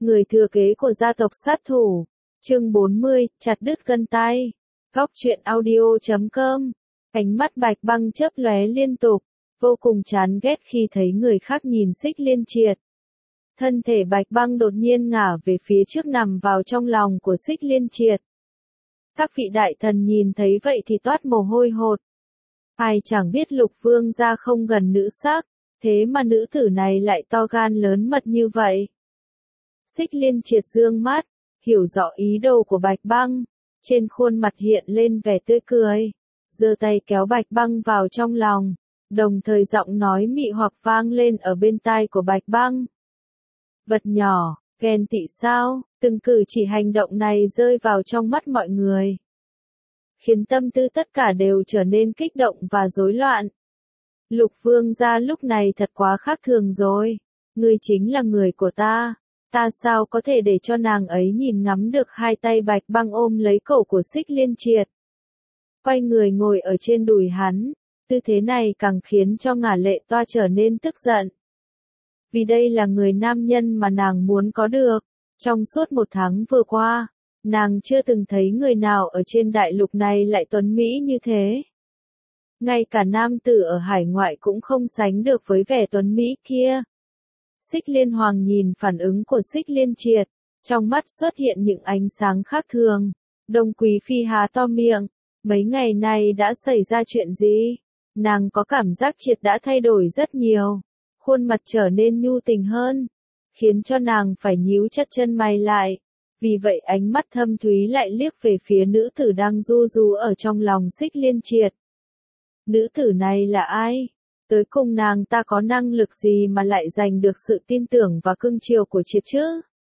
Người thừa kế của gia tộc sát thủ. Chương 40, chặt đứt gân tay. Góc truyện audio.com. Ánh mắt Bạch Băng chớp lóe liên tục, vô cùng chán ghét khi thấy người khác nhìn Xích Liên Triệt. Thân thể Bạch Băng đột nhiên ngả về phía trước nằm vào trong lòng của Xích Liên Triệt. Các vị đại thần nhìn thấy vậy thì toát mồ hôi hột. Ai chẳng biết Lục Vương gia không gần nữ sắc, thế mà nữ tử này lại to gan lớn mật như vậy. Xích Liên Triệt dương mắt, hiểu rõ ý đồ của Bạch Băng, trên khuôn mặt hiện lên vẻ tươi cười, giơ tay kéo Bạch Băng vào trong lòng, đồng thời giọng nói mị hoặc vang lên ở bên tai của Bạch Băng. Vật nhỏ, ghen tị sao? Từng cử chỉ hành động này rơi vào trong mắt mọi người, khiến tâm tư tất cả đều trở nên kích động và rối loạn. Lục Vương gia lúc này thật quá khác thường rồi, ngươi chính là người của ta sao có thể để cho nàng ấy nhìn ngắm được hai tay Bạch Băng ôm lấy cổ của Xích Liên Triệt. Quay người ngồi ở trên đùi hắn, tư thế này càng khiến cho Ngả Lệ Toa trở nên tức giận. Vì đây là người nam nhân mà nàng muốn có được. Trong suốt 1 tháng vừa qua, nàng chưa từng thấy người nào ở trên đại lục này lại tuấn mỹ như thế. Ngay cả nam tử ở hải ngoại cũng không sánh được với vẻ tuấn mỹ kia. Xích Liên Hoàng nhìn phản ứng của Xích Liên Triệt, trong mắt xuất hiện những ánh sáng khác thường. Đông Quý Phi há to miệng, mấy ngày nay đã xảy ra chuyện gì? Nàng có cảm giác Triệt đã thay đổi rất nhiều, khuôn mặt trở nên nhu tình hơn, khiến cho nàng phải nhíu chặt chân mày lại. Vì vậy ánh mắt thâm thúy lại liếc về phía nữ tử đang ru rú ở trong lòng Xích Liên Triệt. Nữ tử này là ai? Tới cùng nàng ta có năng lực gì mà lại giành được sự tin tưởng và cưng chiều của Triệt chứ?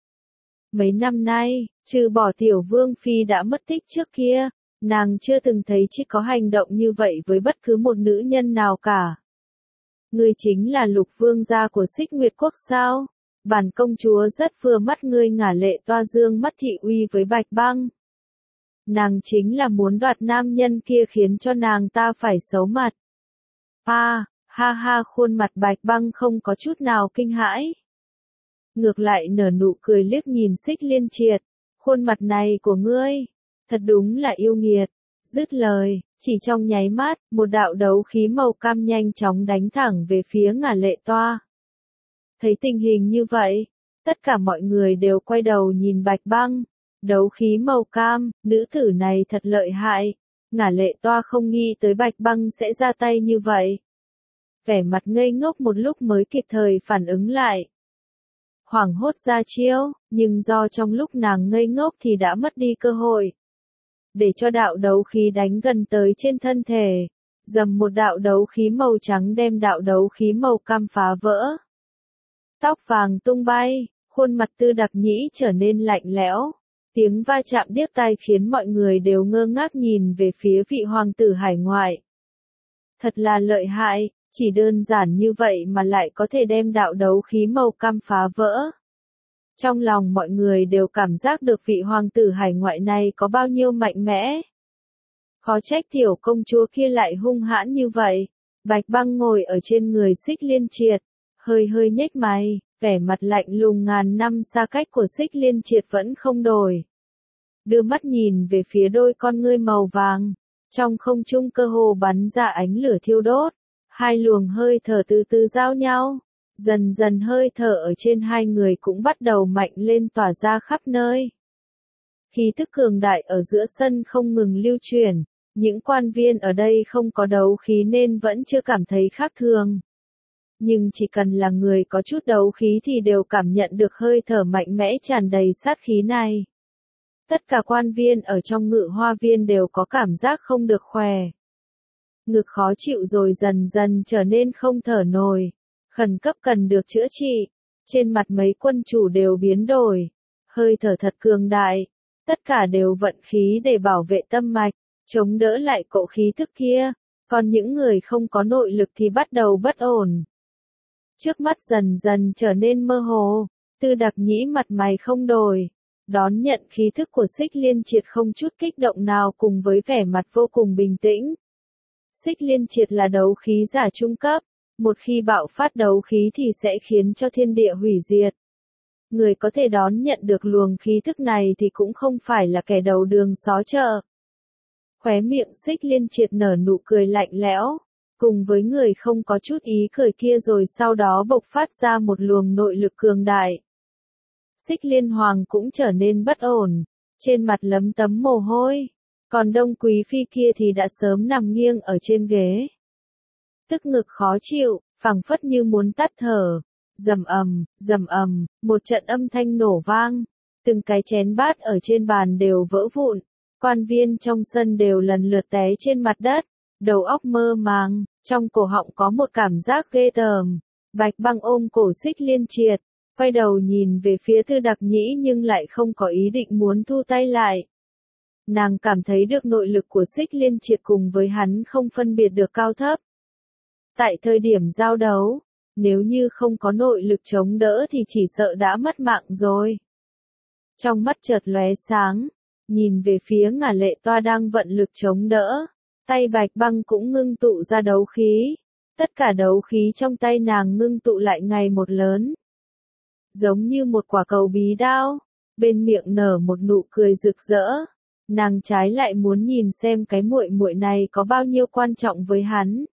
Mấy năm nay, trừ bỏ Tiểu Vương Phi đã mất tích trước kia, nàng chưa từng thấy Triệt có hành động như vậy với bất cứ một nữ nhân nào cả. Ngươi chính là Lục Vương gia của Xích Nguyệt Quốc sao? Bản công chúa rất vừa mắt ngươi. Ngả Lệ Toa dương mắt thị uy với Bạch Băng. Nàng chính là muốn đoạt nam nhân kia khiến cho nàng ta phải xấu mặt. Ha ha, khuôn mặt Bạch Băng không có chút nào kinh hãi. Ngược lại nở nụ cười liếc nhìn Xích Liên Triệt. Khuôn mặt này của ngươi, thật đúng là yêu nghiệt. Dứt lời, chỉ trong nháy mắt, một đạo đấu khí màu cam nhanh chóng đánh thẳng về phía Ngả Lệ Toa. Thấy tình hình như vậy, tất cả mọi người đều quay đầu nhìn Bạch Băng. Đấu khí màu cam, nữ tử này thật lợi hại. Ngả Lệ Toa không nghĩ tới Bạch Băng sẽ ra tay như vậy. Vẻ mặt ngây ngốc một lúc mới kịp thời phản ứng lại. Hoảng hốt ra chiêu, nhưng do trong lúc nàng ngây ngốc thì đã mất đi cơ hội. Để cho đạo đấu khí đánh gần tới trên thân thể, dầm một đạo đấu khí màu trắng đem đạo đấu khí màu cam phá vỡ. Tóc vàng tung bay, khuôn mặt Tư Đặc Nhĩ trở nên lạnh lẽo. Tiếng va chạm điếc tai khiến mọi người đều ngơ ngác nhìn về phía vị hoàng tử hải ngoại. Thật là lợi hại, chỉ đơn giản như vậy mà lại có thể đem đạo đấu khí màu cam phá vỡ. Trong lòng mọi người đều cảm giác được vị hoàng tử hải ngoại này có bao nhiêu mạnh mẽ. Khó trách tiểu công chúa kia lại hung hãn như vậy. Bạch Băng ngồi ở trên người Xích Liên Triệt, hơi nhếch mày, vẻ mặt lạnh lùng ngàn năm xa cách của Xích Liên Triệt vẫn không đổi. Đưa mắt nhìn về phía đôi con ngươi màu vàng, trong không trung cơ hồ bắn ra ánh lửa thiêu đốt. Hai luồng hơi thở từ từ giao nhau, dần dần hơi thở ở trên hai người cũng bắt đầu mạnh lên tỏa ra khắp nơi. Khí tức cường đại ở giữa sân không ngừng lưu truyền, những quan viên ở đây không có đấu khí nên vẫn chưa cảm thấy khác thường. Nhưng chỉ cần là người có chút đấu khí thì đều cảm nhận được hơi thở mạnh mẽ tràn đầy sát khí này. Tất cả quan viên ở trong Ngự Hoa Viên đều có cảm giác không được khỏe. Ngực khó chịu rồi dần dần trở nên không thở nổi, khẩn cấp cần được chữa trị. Trên mặt mấy quân chủ đều biến đổi, hơi thở thật cường đại, tất cả đều vận khí để bảo vệ tâm mạch, chống đỡ lại cỗ khí thức kia, còn những người không có nội lực thì bắt đầu bất ổn. Trước mắt dần dần trở nên mơ hồ, Tư Đặc Nhĩ mặt mày không đổi, đón nhận khí thức của Xích Liên Triệt không chút kích động nào cùng với vẻ mặt vô cùng bình tĩnh. Xích Liên Triệt là đấu khí giả trung cấp, một khi bạo phát đấu khí thì sẽ khiến cho thiên địa hủy diệt. Người có thể đón nhận được luồng khí thức này thì cũng không phải là kẻ đầu đường xó chợ. Khóe miệng Xích Liên Triệt nở nụ cười lạnh lẽo, cùng với người không có chút ý cười kia rồi sau đó bộc phát ra một luồng nội lực cường đại. Xích Liên Hoàng cũng trở nên bất ổn, trên mặt lấm tấm mồ hôi, còn Đông Quý Phi kia thì đã sớm nằm nghiêng ở trên ghế. Tức ngực khó chịu, phảng phất như muốn tắt thở. Rầm ầm, một trận âm thanh nổ vang, từng cái chén bát ở trên bàn đều vỡ vụn, quan viên trong sân đều lần lượt té trên mặt đất, đầu óc mơ màng, trong cổ họng có một cảm giác ghê tởm. Bạch Băng ôm cổ Xích Liên Triệt, quay đầu nhìn về phía Tư Đặc Nhĩ nhưng lại không có ý định muốn thu tay lại. Nàng cảm thấy được nội lực của Xích Liên Triệt cùng với hắn không phân biệt được cao thấp. Tại thời điểm giao đấu, nếu như không có nội lực chống đỡ thì chỉ sợ đã mất mạng rồi. Trong mắt chợt lóe sáng, nhìn về phía Ngả Lệ Toa đang vận lực chống đỡ, tay Bạch Băng cũng ngưng tụ ra đấu khí. Tất cả đấu khí trong tay nàng ngưng tụ lại ngày một lớn. Giống như một quả cầu bí đao, bên miệng nở một nụ cười rực rỡ. Nàng trái lại muốn nhìn xem cái muội muội này có bao nhiêu quan trọng với hắn.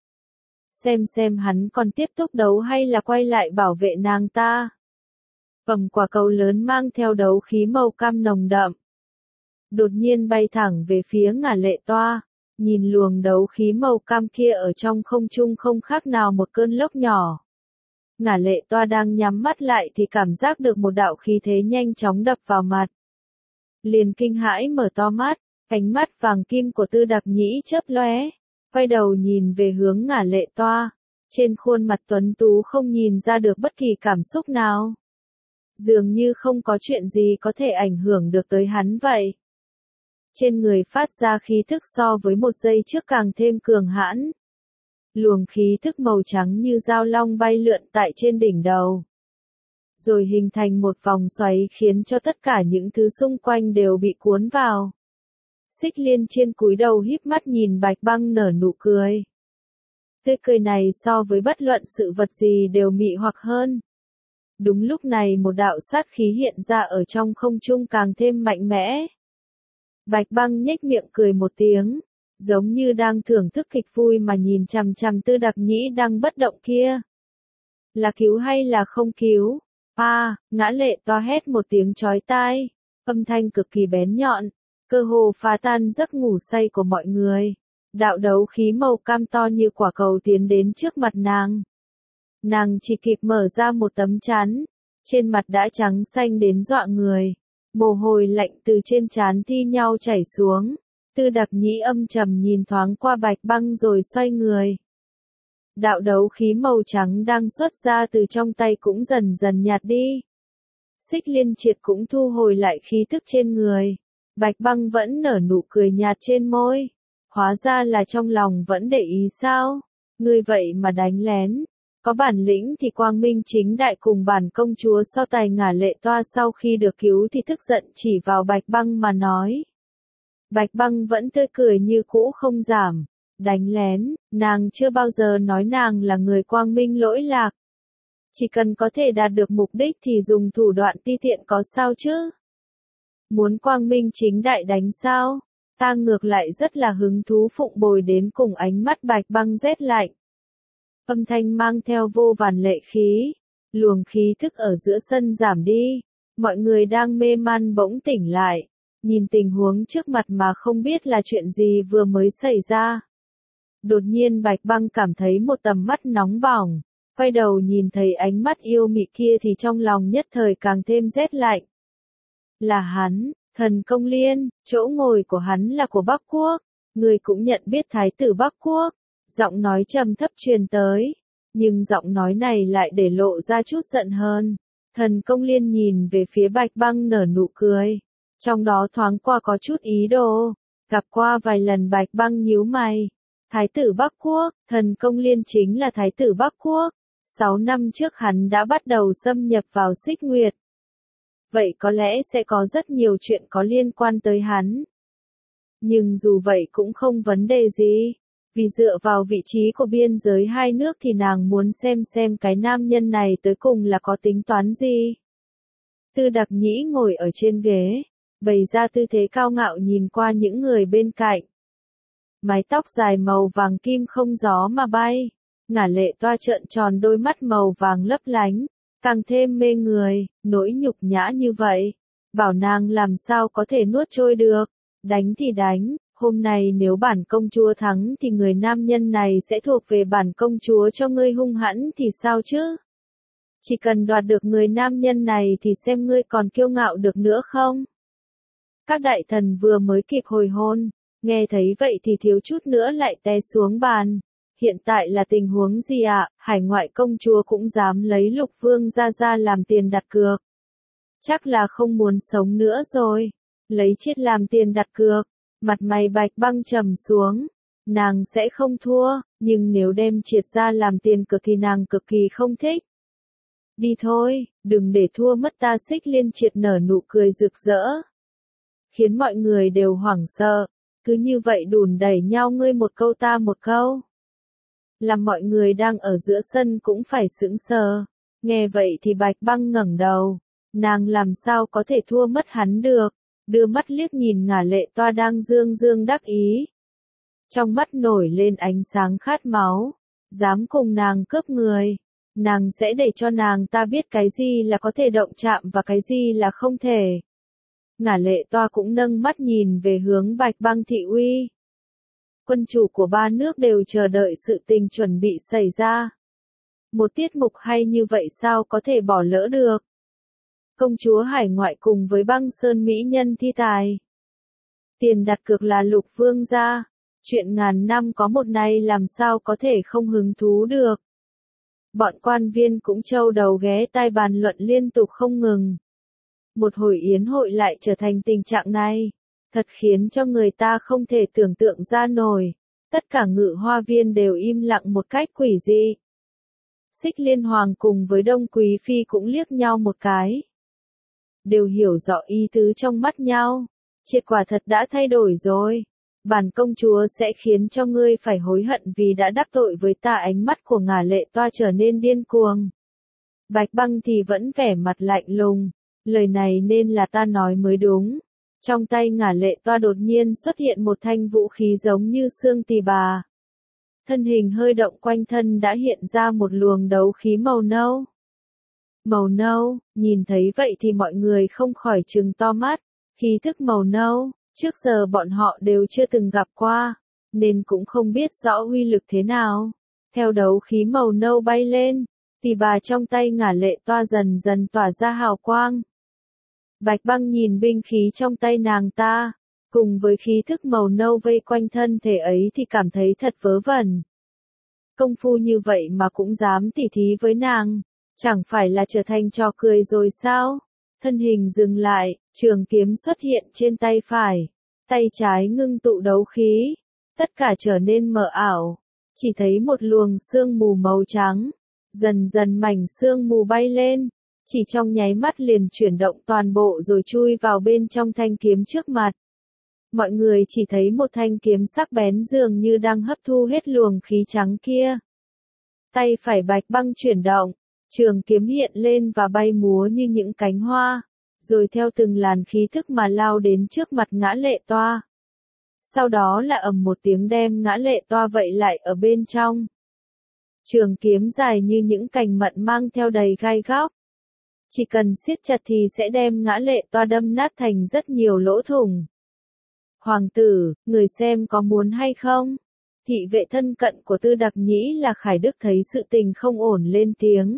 Xem hắn còn tiếp tục đấu hay là quay lại bảo vệ nàng ta. Cầm quả cầu lớn mang theo đấu khí màu cam nồng đậm. Đột nhiên bay thẳng về phía Ngả Lệ Toa, nhìn luồng đấu khí màu cam kia ở trong không trung không khác nào một cơn lốc nhỏ. Ngả Lệ Toa đang nhắm mắt lại thì cảm giác được một đạo khí thế nhanh chóng đập vào mặt. Liền kinh hãi mở to mắt, ánh mắt vàng kim của Tư Đặc Nhĩ chớp lóe, quay đầu nhìn về hướng Ngả Lệ Toa, trên khuôn mặt tuấn tú không nhìn ra được bất kỳ cảm xúc nào. Dường như không có chuyện gì có thể ảnh hưởng được tới hắn vậy. Trên người phát ra khí thức so với một giây trước càng thêm cường hãn. Luồng khí thức màu trắng như dao long bay lượn tại trên đỉnh đầu. Rồi hình thành một vòng xoáy khiến cho tất cả những thứ xung quanh đều bị cuốn vào. Xích Liên trên cúi đầu híp mắt nhìn Bạch Băng nở nụ cười. Tươi cười này so với bất luận sự vật gì đều mị hoặc hơn. Đúng lúc này một đạo sát khí hiện ra ở trong không trung càng thêm mạnh mẽ. Bạch Băng nhếch miệng cười một tiếng, giống như đang thưởng thức kịch vui mà nhìn chằm chằm Tư Đặc Nhĩ đang bất động kia. Là cứu hay là không cứu? Ngã Lệ Toa hét một tiếng chói tai, âm thanh cực kỳ bén nhọn, cơ hồ phá tan giấc ngủ say của mọi người. Đạo đấu khí màu cam to như quả cầu tiến đến trước mặt nàng. Nàng chỉ kịp mở ra một tấm trán, trên mặt đã trắng xanh đến dọa người. Mồ hôi lạnh từ trên trán thi nhau chảy xuống. Tư Đặc Nhĩ âm trầm nhìn thoáng qua Bạch Băng rồi xoay người. Đạo đấu khí màu trắng đang xuất ra từ trong tay cũng dần dần nhạt đi. Xích Liên Triệt cũng thu hồi lại khí thức trên người. Bạch Băng vẫn nở nụ cười nhạt trên môi. Hóa ra là trong lòng vẫn để ý sao? Ngươi vậy mà đánh lén. Có bản lĩnh thì quang minh chính đại cùng bản công chúa so tài. Ngả Lệ Toa sau khi được cứu thì tức giận chỉ vào Bạch Băng mà nói. Bạch Băng vẫn tươi cười như cũ không giảm. Đánh lén, nàng chưa bao giờ nói nàng là người quang minh lỗi lạc. Chỉ cần có thể đạt được mục đích thì dùng thủ đoạn ti tiện có sao chứ? Muốn quang minh chính đại đánh sao? Ta ngược lại rất là hứng thú phụng bồi đến cùng. Ánh mắt Bạch Băng rét lạnh. Âm thanh mang theo vô vàn lệ khí, luồng khí thức ở giữa sân giảm đi, mọi người đang mê man bỗng tỉnh lại, nhìn tình huống trước mặt mà không biết là chuyện gì vừa mới xảy ra. Đột nhiên Bạch Băng cảm thấy một tầm mắt nóng bỏng, quay đầu nhìn thấy ánh mắt yêu mị kia thì trong lòng nhất thời càng thêm rét lạnh. Là hắn, Thần Công Liên, chỗ ngồi của hắn là của Bắc Quốc, người cũng nhận biết Thái tử Bắc Quốc. Giọng nói trầm thấp truyền tới, nhưng giọng nói này lại để lộ ra chút giận hơn. Thần Công Liên nhìn về phía Bạch Băng nở nụ cười, trong đó thoáng qua có chút ý đồ. Gặp qua vài lần Bạch Băng nhíu mày. Thái tử Bắc Quốc, Thần Công Liên chính là Thái tử Bắc Quốc. 6 năm trước hắn đã bắt đầu xâm nhập vào Xích Nguyệt. Vậy có lẽ sẽ có rất nhiều chuyện có liên quan tới hắn. Nhưng dù vậy cũng không vấn đề gì. Vì dựa vào vị trí của biên giới hai nước thì nàng muốn xem cái nam nhân này tới cùng là có tính toán gì. Tư Đặc Nhĩ ngồi ở trên ghế, bày ra tư thế cao ngạo nhìn qua những người bên cạnh. Mái tóc dài màu vàng kim không gió mà bay, Ngả Lệ Toa trợn tròn đôi mắt màu vàng lấp lánh, càng thêm mê người, nỗi nhục nhã như vậy. Bảo nàng làm sao có thể nuốt trôi được, đánh thì đánh, hôm nay nếu bản công chúa thắng thì người nam nhân này sẽ thuộc về bản công chúa cho ngươi hung hãn thì sao chứ? Chỉ cần đoạt được người nam nhân này thì xem ngươi còn kiêu ngạo được nữa không? Các đại thần vừa mới kịp hồi hôn, nghe thấy vậy thì thiếu chút nữa lại té xuống bàn. Hiện tại là tình huống gì ạ? Hải ngoại công chúa cũng dám lấy Lục Vương ra làm tiền đặt cược. Chắc là không muốn sống nữa rồi. Lấy chết làm tiền đặt cược. Mặt mày Bạch Băng trầm xuống. Nàng sẽ không thua, nhưng nếu đem Triệt ra làm tiền cược thì nàng cực kỳ không thích. Đi thôi, đừng để thua mất ta. Xích Liên Triệt nở nụ cười rực rỡ, khiến mọi người đều hoảng sợ. Cứ như vậy đùn đẩy nhau, ngươi một câu ta một câu, làm mọi người đang ở giữa sân cũng phải sững sờ. Nghe vậy thì Bạch Băng ngẩng đầu, nàng làm sao có thể thua mất hắn được, đưa mắt liếc nhìn Ngả Lệ Toa đang dương dương đắc ý. Trong mắt nổi lên ánh sáng khát máu, dám cùng nàng cướp người, nàng sẽ để cho nàng ta biết cái gì là có thể động chạm và cái gì là không thể. Ngả Lệ Toa cũng nâng mắt nhìn về hướng Bạch Băng thị uy. Quân chủ của ba nước đều chờ đợi sự tình chuẩn bị xảy ra. Một tiết mục hay như vậy sao có thể bỏ lỡ được. Công chúa hải ngoại cùng với Băng Sơn mỹ nhân thi tài. Tiền đặt cược là Lục Vương gia. Chuyện ngàn năm có một này làm sao có thể không hứng thú được. Bọn quan viên cũng trâu đầu ghé tai bàn luận liên tục không ngừng. Một hồi yến hội lại trở thành tình trạng này, thật khiến cho người ta không thể tưởng tượng ra nổi. Tất cả ngự hoa viên đều im lặng một cách quỷ dị. Xích Liên Hoàng cùng với Đông Quý Phi cũng liếc nhau một cái. Đều hiểu rõ ý tứ trong mắt nhau. Triệt quả thật đã thay đổi rồi. Bản công chúa sẽ khiến cho ngươi phải hối hận vì đã đắc tội với ta. Ánh mắt của Ngả Lệ Toa trở nên điên cuồng. Bạch Băng thì vẫn vẻ mặt lạnh lùng. Lời này nên là ta nói mới đúng. Trong tay Ngả Lệ Toa đột nhiên xuất hiện một thanh vũ khí giống như xương tỳ bà. Thân hình hơi động, quanh thân đã hiện ra một luồng đấu khí màu nâu. Màu nâu, nhìn thấy vậy thì mọi người không khỏi trừng to mắt. Khí thức màu nâu, trước giờ bọn họ đều chưa từng gặp qua, nên cũng không biết rõ uy lực thế nào. Theo đấu khí màu nâu bay lên, tỳ bà trong tay Ngả Lệ Toa dần dần tỏa ra hào quang. Bạch Băng nhìn binh khí trong tay nàng ta, cùng với khí thức màu nâu vây quanh thân thể ấy thì cảm thấy thật vớ vẩn. Công phu như vậy mà cũng dám tỉ thí với nàng, chẳng phải là trở thành trò cười rồi sao? Thân hình dừng lại, trường kiếm xuất hiện trên tay phải, tay trái ngưng tụ đấu khí, tất cả trở nên mờ ảo, chỉ thấy một luồng sương mù màu trắng, dần dần mảnh sương mù bay lên, chỉ trong nháy mắt liền chuyển động toàn bộ rồi chui vào bên trong thanh kiếm trước mặt. Mọi người chỉ thấy một thanh kiếm sắc bén dường như đang hấp thu hết luồng khí trắng kia. Tay phải Bạch Băng chuyển động, trường kiếm hiện lên và bay múa như những cánh hoa, rồi theo từng làn khí thức mà lao đến trước mặt Ngã Lệ Toa. Sau đó là ầm một tiếng đem Ngã Lệ Toa vậy lại ở bên trong. Trường kiếm dài như những cành mận mang theo đầy gai góc. Chỉ cần siết chặt thì sẽ đem Ngã Lệ Toa đâm nát thành rất nhiều lỗ thủng. Hoàng tử, người xem có muốn hay không? Thị vệ thân cận của Tư Đặc Nhĩ là Khải Đức thấy sự tình không ổn lên tiếng.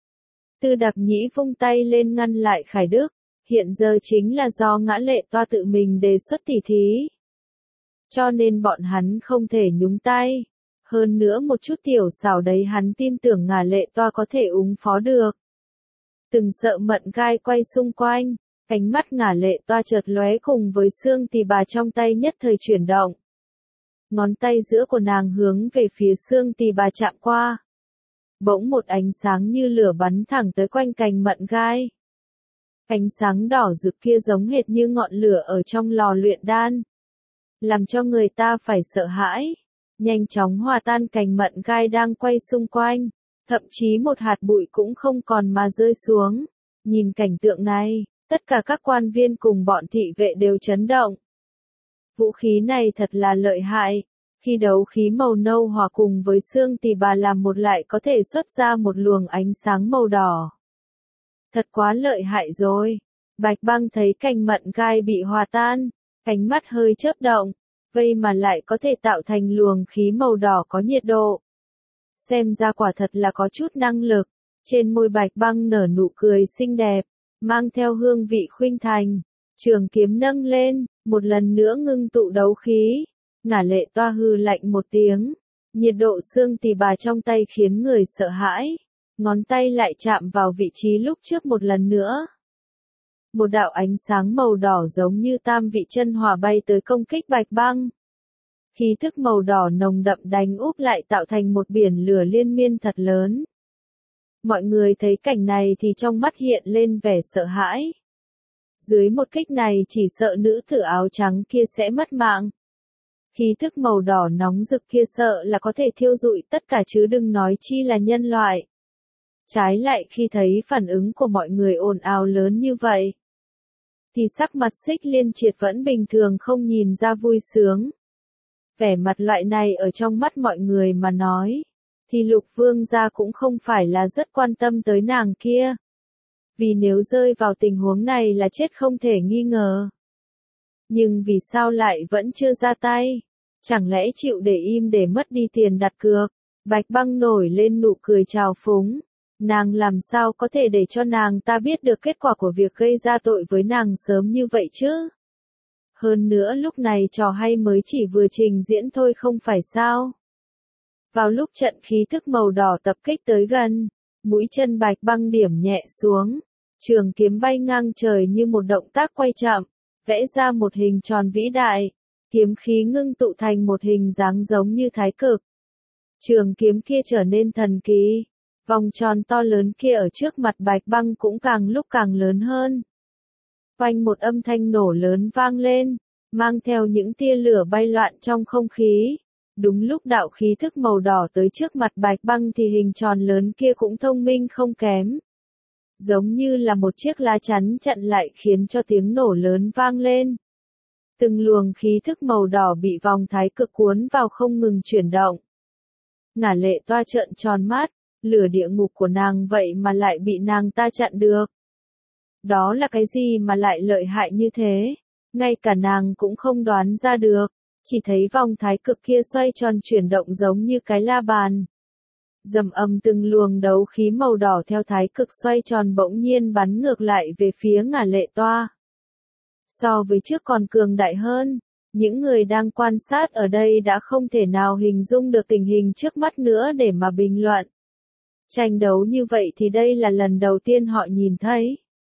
Tư Đặc Nhĩ vung tay lên ngăn lại Khải Đức. Hiện giờ chính là do Ngã Lệ Toa tự mình đề xuất tỉ thí. Cho nên bọn hắn không thể nhúng tay. Hơn nữa một chút tiểu xảo đấy hắn tin tưởng Ngả Lệ Toa có thể ứng phó được. Từng sợ mận gai quay xung quanh, ánh mắt Ngả Lệ Toa chợt lóe cùng với xương tỳ bà trong tay nhất thời chuyển động. Ngón tay giữa của nàng hướng về phía xương tỳ bà chạm qua. Bỗng một ánh sáng như lửa bắn thẳng tới quanh cành mận gai. Ánh sáng đỏ rực kia giống hệt như ngọn lửa ở trong lò luyện đan, làm cho người ta phải sợ hãi, nhanh chóng hòa tan cành mận gai đang quay xung quanh, thậm chí một hạt bụi cũng không còn mà rơi xuống, Nhìn cảnh tượng này, tất cả các quan viên cùng bọn thị vệ đều chấn động. Vũ khí này thật là lợi hại. Khi đấu khí màu nâu hòa cùng với xương tỳ bà làm một lại có thể xuất ra một luồng ánh sáng màu đỏ. Thật quá lợi hại rồi. Bạch Băng thấy cành mận gai bị hòa tan, ánh mắt hơi chớp động, vậy mà lại có thể tạo thành luồng khí màu đỏ có nhiệt độ. Xem ra quả thật là có chút năng lực. Trên môi Bạch Băng nở nụ cười xinh đẹp, mang theo hương vị khuynh thành. Trường kiếm nâng lên, một lần nữa ngưng tụ đấu khí. Ngả Lệ Toa hừ lạnh một tiếng. Nhiệt độ xương tỳ bà trong tay khiến người sợ hãi. Ngón tay lại chạm vào vị trí lúc trước một lần nữa. Một đạo ánh sáng màu đỏ giống như tam vị chân hỏa bay tới công kích Bạch Băng. Khí thức màu đỏ nồng đậm đánh úp lại tạo thành một biển lửa liên miên thật lớn. Mọi người thấy cảnh này thì trong mắt hiện lên vẻ sợ hãi. Dưới một kích này chỉ sợ nữ tử áo trắng kia sẽ mất mạng. Khí thức màu đỏ nóng rực kia sợ là có thể thiêu rụi tất cả chứ đừng nói chi là nhân loại. Trái lại khi thấy phản ứng của mọi người ồn ào lớn như vậy, thì sắc mặt Xích Liên Triệt vẫn bình thường không nhìn ra vui sướng. Vẻ mặt loại này ở trong mắt mọi người mà nói, thì Lục Vương gia cũng không phải là rất quan tâm tới nàng kia. Vì nếu rơi vào tình huống này là chết không thể nghi ngờ. Nhưng vì sao lại vẫn chưa ra tay? Chẳng lẽ chịu để im để mất đi tiền đặt cược? Bạch Băng nổi lên nụ cười trào phúng. Nàng làm sao có thể để cho nàng ta biết được kết quả của việc gây ra tội với nàng sớm như vậy chứ? Hơn nữa lúc này trò hay mới chỉ vừa trình diễn thôi không phải sao? Vào lúc trận khí thức màu đỏ tập kích tới gần, mũi chân Bạch Băng điểm nhẹ xuống, trường kiếm bay ngang trời như một động tác quay chậm, vẽ ra một hình tròn vĩ đại, kiếm khí ngưng tụ thành một hình dáng giống như thái cực. Trường kiếm kia trở nên thần kỳ, vòng tròn to lớn kia ở trước mặt Bạch Băng cũng càng lúc càng lớn hơn. Oanh một âm thanh nổ lớn vang lên, mang theo những tia lửa bay loạn trong không khí. Đúng lúc đạo khí thức màu đỏ tới trước mặt Bạch Băng thì hình tròn lớn kia cũng thông minh không kém. Giống như là một chiếc lá chắn chặn lại khiến cho tiếng nổ lớn vang lên. Từng luồng khí thức màu đỏ bị vòng thái cực cuốn vào không ngừng chuyển động. Ngả Lệ Toa trợn tròn mắt, lửa địa ngục của nàng vậy mà lại bị nàng ta chặn được. Đó là cái gì mà lại lợi hại như thế? Ngay cả nàng cũng không đoán ra được. Chỉ thấy vòng thái cực kia xoay tròn chuyển động giống như cái la bàn. Rầm ầm từng luồng đấu khí màu đỏ theo thái cực xoay tròn bỗng nhiên bắn ngược lại về phía Ngả Lệ Toa. So với trước còn cường đại hơn, những người đang quan sát ở đây đã không thể nào hình dung được tình hình trước mắt nữa để mà bình luận. Tranh đấu như vậy thì đây là lần đầu tiên họ nhìn thấy.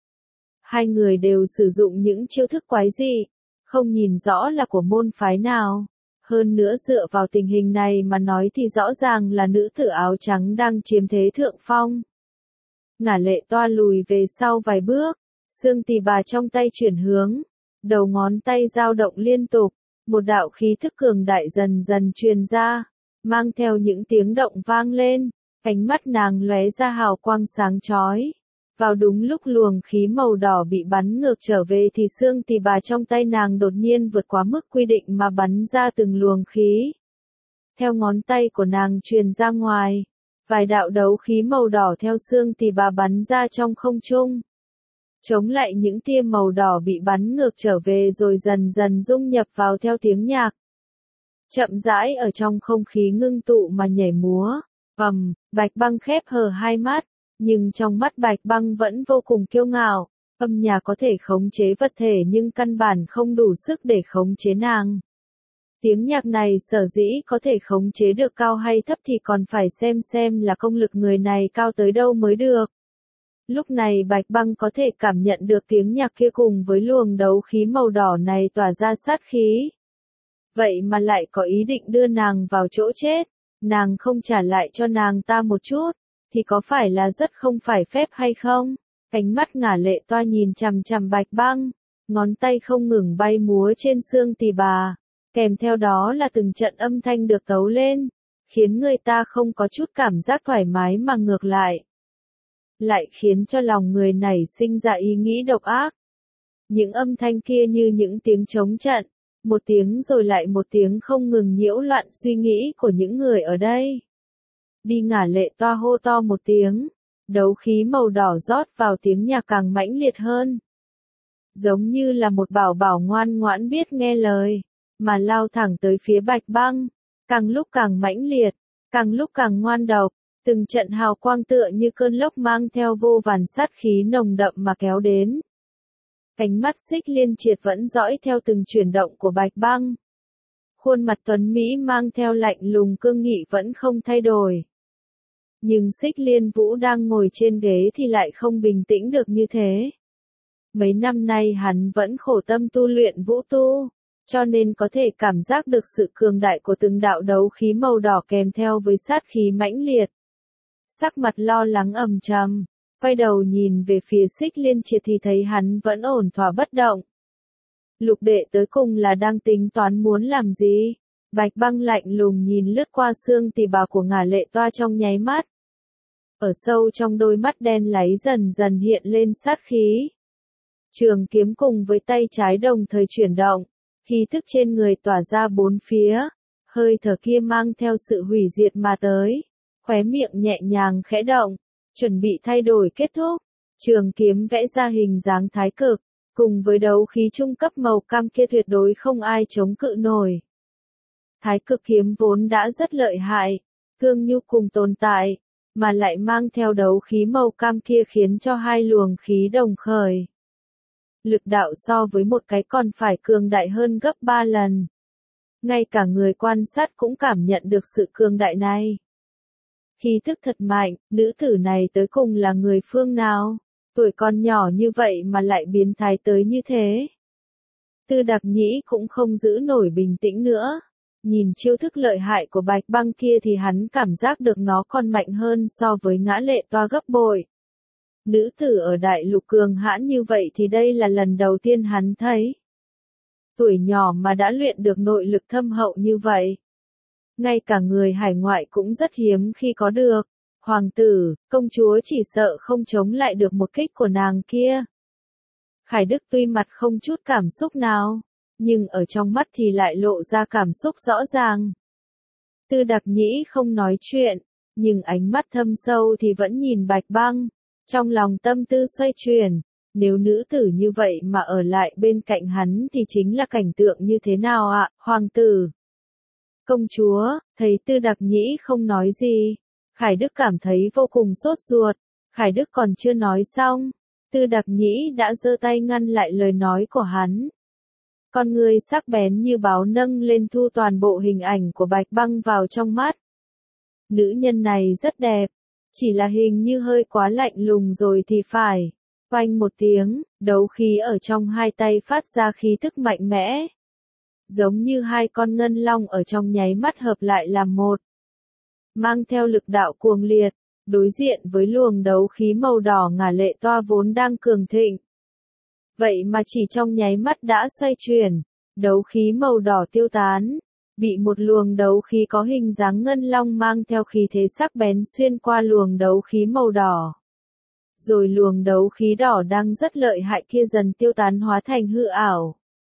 Hai người đều sử dụng những chiêu thức quái dị, không nhìn rõ là của môn phái nào. Hơn nữa dựa vào tình hình này mà nói thì rõ ràng là nữ tử áo trắng đang chiếm thế thượng phong. Ngả Lệ Toa lùi về sau vài bước, xương tỳ bà trong tay chuyển hướng, đầu ngón tay dao động liên tục, một đạo khí thức cường đại dần dần truyền ra, mang theo những tiếng động vang lên, ánh mắt nàng lóe ra hào quang sáng chói. Vào đúng lúc luồng khí màu đỏ bị bắn ngược trở về thì xương tỳ bà trong tay nàng đột nhiên vượt quá mức quy định mà bắn ra từng luồng khí. Theo ngón tay của nàng truyền ra ngoài, vài đạo đấu khí màu đỏ theo xương tỳ bà bắn ra trong không trung. Chống lại những tia màu đỏ bị bắn ngược trở về rồi dần dần dung nhập vào theo tiếng nhạc. Chậm rãi ở trong không khí ngưng tụ mà nhảy múa. Bạch Băng khép hờ hai mắt. Nhưng trong mắt Bạch Băng vẫn vô cùng kiêu ngạo, âm nhạc có thể khống chế vật thể nhưng căn bản không đủ sức để khống chế nàng. Tiếng nhạc này sở dĩ có thể khống chế được cao hay thấp thì còn phải xem là công lực người này cao tới đâu mới được. Lúc này Bạch Băng có thể cảm nhận được tiếng nhạc kia cùng với luồng đấu khí màu đỏ này tỏa ra sát khí. Vậy mà lại có ý định đưa nàng vào chỗ chết, nàng không trả lại cho nàng ta một chút. Thì có phải là rất không phải phép hay không? Ánh mắt Ngả Lệ Toa nhìn chằm chằm Bạch Băng, ngón tay không ngừng bay múa trên xương tỳ bà, kèm theo đó là từng trận âm thanh được tấu lên, khiến người ta không có chút cảm giác thoải mái mà ngược lại. lại khiến cho lòng người nảy sinh ra ý nghĩ độc ác. Những âm thanh kia như những tiếng trống trận, một tiếng rồi lại một tiếng không ngừng nhiễu loạn suy nghĩ của những người ở đây. Đi Ngả Lệ Toa hô to một tiếng, đấu khí màu đỏ rót vào tiếng nhạc càng mãnh liệt hơn. Giống như là một bảo bảo ngoan ngoãn biết nghe lời, mà lao thẳng tới phía Bạch Băng, càng lúc càng mãnh liệt, càng lúc càng ngoan độc, từng trận hào quang tựa như cơn lốc mang theo vô vàn sát khí nồng đậm mà kéo đến. Cánh mắt Xích Liên Triệt vẫn dõi theo từng chuyển động của Bạch Băng. Khuôn mặt tuấn Mỹ mang theo lạnh lùng cương nghị vẫn không thay đổi. Nhưng Xích Liên Vũ đang ngồi trên ghế thì lại không bình tĩnh được như thế. Mấy năm nay hắn vẫn khổ tâm tu luyện vũ tu, cho nên có thể cảm giác được sự cường đại của từng đạo đấu khí màu đỏ kèm theo với sát khí mãnh liệt. Sắc mặt lo lắng ầm trầm, quay đầu nhìn về phía Xích Liên Triệt thì thấy hắn vẫn ổn thỏa bất động. Lục đệ tới cùng là đang tính toán muốn làm gì? Bạch Băng lạnh lùng nhìn lướt qua xương tỳ bào của Ngả Lệ Toa trong nháy mắt. Ở sâu trong đôi mắt đen láy dần dần hiện lên sát khí. Trường kiếm cùng với tay trái đồng thời chuyển động, khí thức trên người tỏa ra bốn phía, hơi thở kia mang theo sự hủy diệt mà tới, khóe miệng nhẹ nhàng khẽ động, chuẩn bị thay đổi kết thúc. Trường kiếm vẽ ra hình dáng thái cực, cùng với đấu khí trung cấp màu cam kia tuyệt đối không ai chống cự nổi. Thái cực kiếm vốn đã rất lợi hại, cương nhu cùng tồn tại, mà lại mang theo đấu khí màu cam kia khiến cho hai luồng khí đồng khởi. Lực đạo so với một cái còn phải cường đại hơn gấp 3 lần. Ngay cả người quan sát cũng cảm nhận được sự cường đại này. Khí thức thật mạnh, nữ tử này tới cùng là người phương nào? Tuổi còn nhỏ như vậy mà lại biến thái tới như thế. Tư Đặc Nhĩ cũng không giữ nổi bình tĩnh nữa. Nhìn chiêu thức lợi hại của Bạch Băng kia thì hắn cảm giác được nó còn mạnh hơn so với Ngã Lệ Toa gấp bội. Nữ tử ở đại lục cường hãn như vậy thì đây là lần đầu tiên hắn thấy. Tuổi nhỏ mà đã luyện được nội lực thâm hậu như vậy. Ngay cả người hải ngoại cũng rất hiếm khi có được. Hoàng tử, công chúa chỉ sợ không chống lại được một kích của nàng kia. Khải Đức tuy mặt không chút cảm xúc nào, nhưng ở trong mắt thì lại lộ ra cảm xúc rõ ràng. Tư Đặc Nhĩ không nói chuyện, nhưng ánh mắt thâm sâu thì vẫn nhìn Bạch Băng. Trong lòng tâm tư xoay chuyển, nếu nữ tử như vậy mà ở lại bên cạnh hắn thì chính là cảnh tượng như thế nào ạ, hoàng tử? Công chúa, thấy Tư Đặc Nhĩ không nói gì, Khải Đức cảm thấy vô cùng sốt ruột. Khải Đức còn chưa nói xong, Tư Đặc Nhĩ đã giơ tay ngăn lại lời nói của hắn. Con người sắc bén như báo nâng lên thu toàn bộ hình ảnh của Bạch Băng vào trong mắt. Nữ nhân này rất đẹp, chỉ là hình như hơi quá lạnh lùng rồi thì phải. Oanh một tiếng, đấu khí ở trong hai tay phát ra khí thức mạnh mẽ. Giống như hai con ngân long ở trong nháy mắt hợp lại làm một. Mang theo lực đạo cuồng liệt, đối diện với luồng đấu khí màu đỏ Ngả Lệ Toa vốn đang cường thịnh. Vậy mà chỉ trong nháy mắt đã xoay chuyển, đấu khí màu đỏ tiêu tán, bị một luồng đấu khí có hình dáng ngân long mang theo khí thế sắc bén xuyên qua luồng đấu khí màu đỏ. Rồi luồng đấu khí đỏ đang rất lợi hại kia dần tiêu tán hóa thành hư ảo.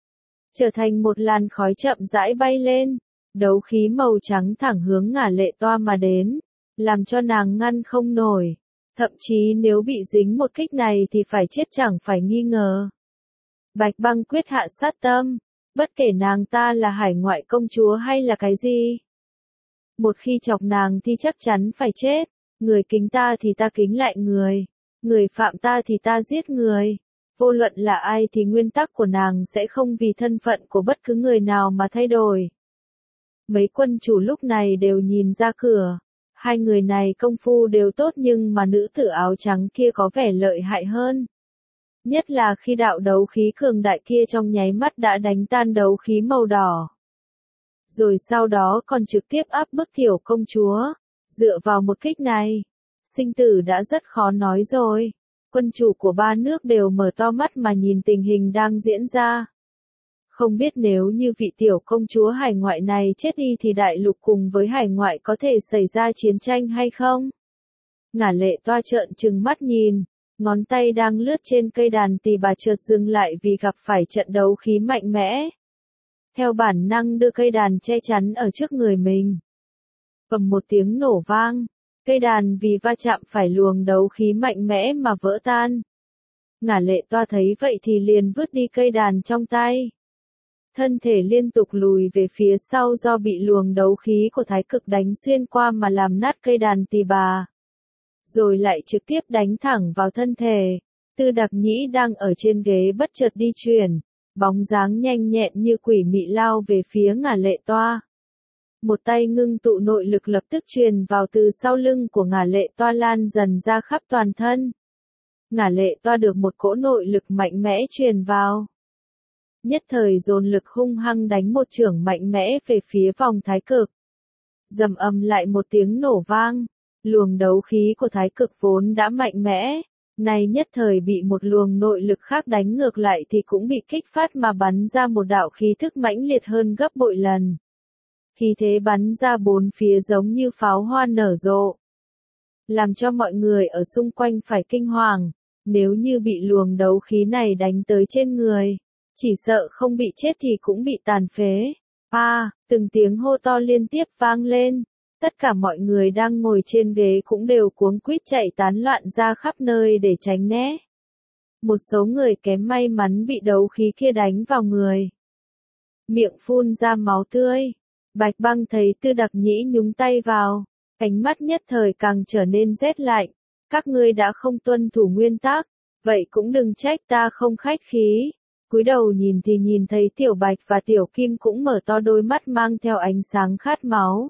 Trở thành một làn khói chậm rãi bay lên, đấu khí màu trắng thẳng hướng Ngả Lệ Toa mà đến, làm cho nàng ngăn không nổi. Thậm chí nếu bị dính một kích này thì phải chết chẳng phải nghi ngờ. Bạch Băng quyết hạ sát tâm, bất kể nàng ta là hải ngoại công chúa hay là cái gì. Một khi chọc nàng thì chắc chắn phải chết, người kính ta thì ta kính lại người, người phạm ta thì ta giết người. Vô luận là ai thì nguyên tắc của nàng sẽ không vì thân phận của bất cứ người nào mà thay đổi. Mấy quân chủ lúc này đều nhìn ra cửa. Hai người này công phu đều tốt nhưng mà nữ tử áo trắng kia có vẻ lợi hại hơn. Nhất là khi đạo đấu khí cường đại kia trong nháy mắt đã đánh tan đấu khí màu đỏ. Rồi sau đó còn trực tiếp áp bức tiểu công chúa. Dựa vào một kích này, sinh tử đã rất khó nói rồi. Quân chủ của ba nước đều mở to mắt mà nhìn tình hình đang diễn ra. Không biết nếu như vị tiểu công chúa hải ngoại này chết đi thì đại lục cùng với hải ngoại có thể xảy ra chiến tranh hay không? Ngả Lệ Toa trợn trừng mắt nhìn, ngón tay đang lướt trên cây đàn tỳ bà chợt dừng lại vì gặp phải trận đấu khí mạnh mẽ. Theo bản năng đưa cây đàn che chắn ở trước người mình. Bầm một tiếng nổ vang, cây đàn vì va chạm phải luồng đấu khí mạnh mẽ mà vỡ tan. Ngả Lệ Toa thấy vậy thì liền vứt đi cây đàn trong tay. Thân thể liên tục lùi về phía sau do bị luồng đấu khí của thái cực đánh xuyên qua mà làm nát cây đàn tỳ bà. Rồi lại trực tiếp đánh thẳng vào thân thể. Tư Đặc Nhĩ đang ở trên ghế bất chợt đi chuyển, bóng dáng nhanh nhẹn như quỷ mị lao về phía Ngả Lệ Toa. Một tay ngưng tụ nội lực lập tức truyền vào từ sau lưng của Ngả Lệ Toa lan dần ra khắp toàn thân. Ngả Lệ Toa được một cỗ nội lực mạnh mẽ truyền vào. Nhất thời dồn lực hung hăng đánh một chưởng mạnh mẽ về phía vòng thái cực. Rầm ầm lại một tiếng nổ vang, luồng đấu khí của thái cực vốn đã mạnh mẽ, nay nhất thời bị một luồng nội lực khác đánh ngược lại thì cũng bị kích phát mà bắn ra một đạo khí thức mãnh liệt hơn gấp bội lần. Khí thế bắn ra bốn phía giống như pháo hoa nở rộ, làm cho mọi người ở xung quanh phải kinh hoàng, nếu như bị luồng đấu khí này đánh tới trên người, chỉ sợ không bị chết thì cũng bị tàn phế. Từng tiếng hô to liên tiếp vang lên, tất cả mọi người đang ngồi trên ghế cũng đều cuống quýt chạy tán loạn ra khắp nơi để tránh né. Một số người kém may mắn bị đấu khí kia đánh vào người, miệng phun ra máu tươi. Bạch Băng thấy Tư Đặc Nhĩ nhúng tay vào, ánh mắt nhất thời càng trở nên rét lạnh. Các ngươi đã không tuân thủ nguyên tắc, vậy cũng đừng trách ta không khách khí. Cúi đầu nhìn thì nhìn thấy Tiểu Bạch và Tiểu Kim cũng mở to đôi mắt mang theo ánh sáng khát máu.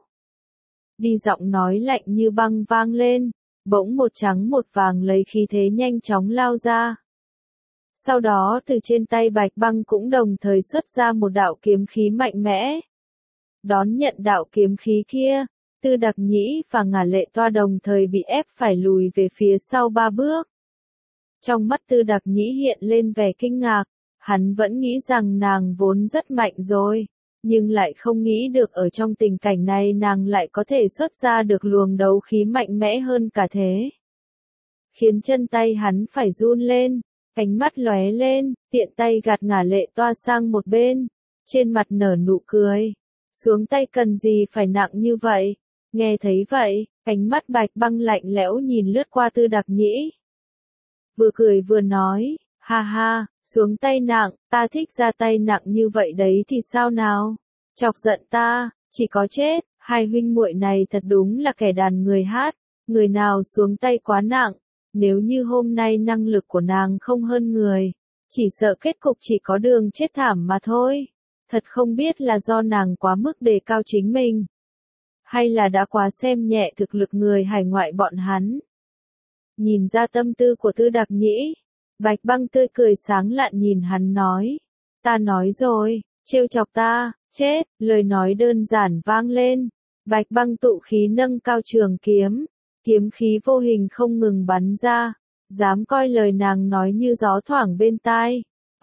Đi giọng nói lạnh như băng vang lên, bỗng một trắng một vàng lấy khí thế nhanh chóng lao ra. Sau đó từ trên tay Bạch Băng cũng đồng thời xuất ra một đạo kiếm khí mạnh mẽ. Đón nhận đạo kiếm khí kia, Tư Đặc Nhĩ và Ngả Lệ Toa đồng thời bị ép phải lùi về phía sau 3 bước. Trong mắt Tư Đặc Nhĩ hiện lên vẻ kinh ngạc, hắn vẫn nghĩ rằng nàng vốn rất mạnh rồi, nhưng lại không nghĩ được ở trong tình cảnh này nàng lại có thể xuất ra được luồng đấu khí mạnh mẽ hơn cả thế. Khiến chân tay hắn phải run lên, ánh mắt lóe lên, tiện tay gạt Ngả Lệ Toa sang một bên, trên mặt nở nụ cười. Xuống tay cần gì phải nặng như vậy? Nghe thấy vậy, ánh mắt Bạch Băng lạnh lẽo nhìn lướt qua Tư Đặc Nhĩ. Vừa cười vừa nói, ha ha, xuống tay nặng, ta thích ra tay nặng như vậy đấy thì sao nào? Chọc giận ta, chỉ có chết, hai huynh muội này thật đúng là kẻ đàn người hát, người nào xuống tay quá nặng, nếu như hôm nay năng lực của nàng không hơn người, chỉ sợ kết cục chỉ có đường chết thảm mà thôi. Thật không biết là do nàng quá mức đề cao chính mình, hay là đã quá xem nhẹ thực lực người hải ngoại bọn hắn. Nhìn ra tâm tư của Tư Đặc Nhĩ, Bạch Băng tươi cười sáng lạn nhìn hắn nói, ta nói rồi, trêu chọc ta, chết, lời nói đơn giản vang lên, Bạch Băng tụ khí nâng cao trường kiếm, kiếm khí vô hình không ngừng bắn ra, dám coi lời nàng nói như gió thoảng bên tai,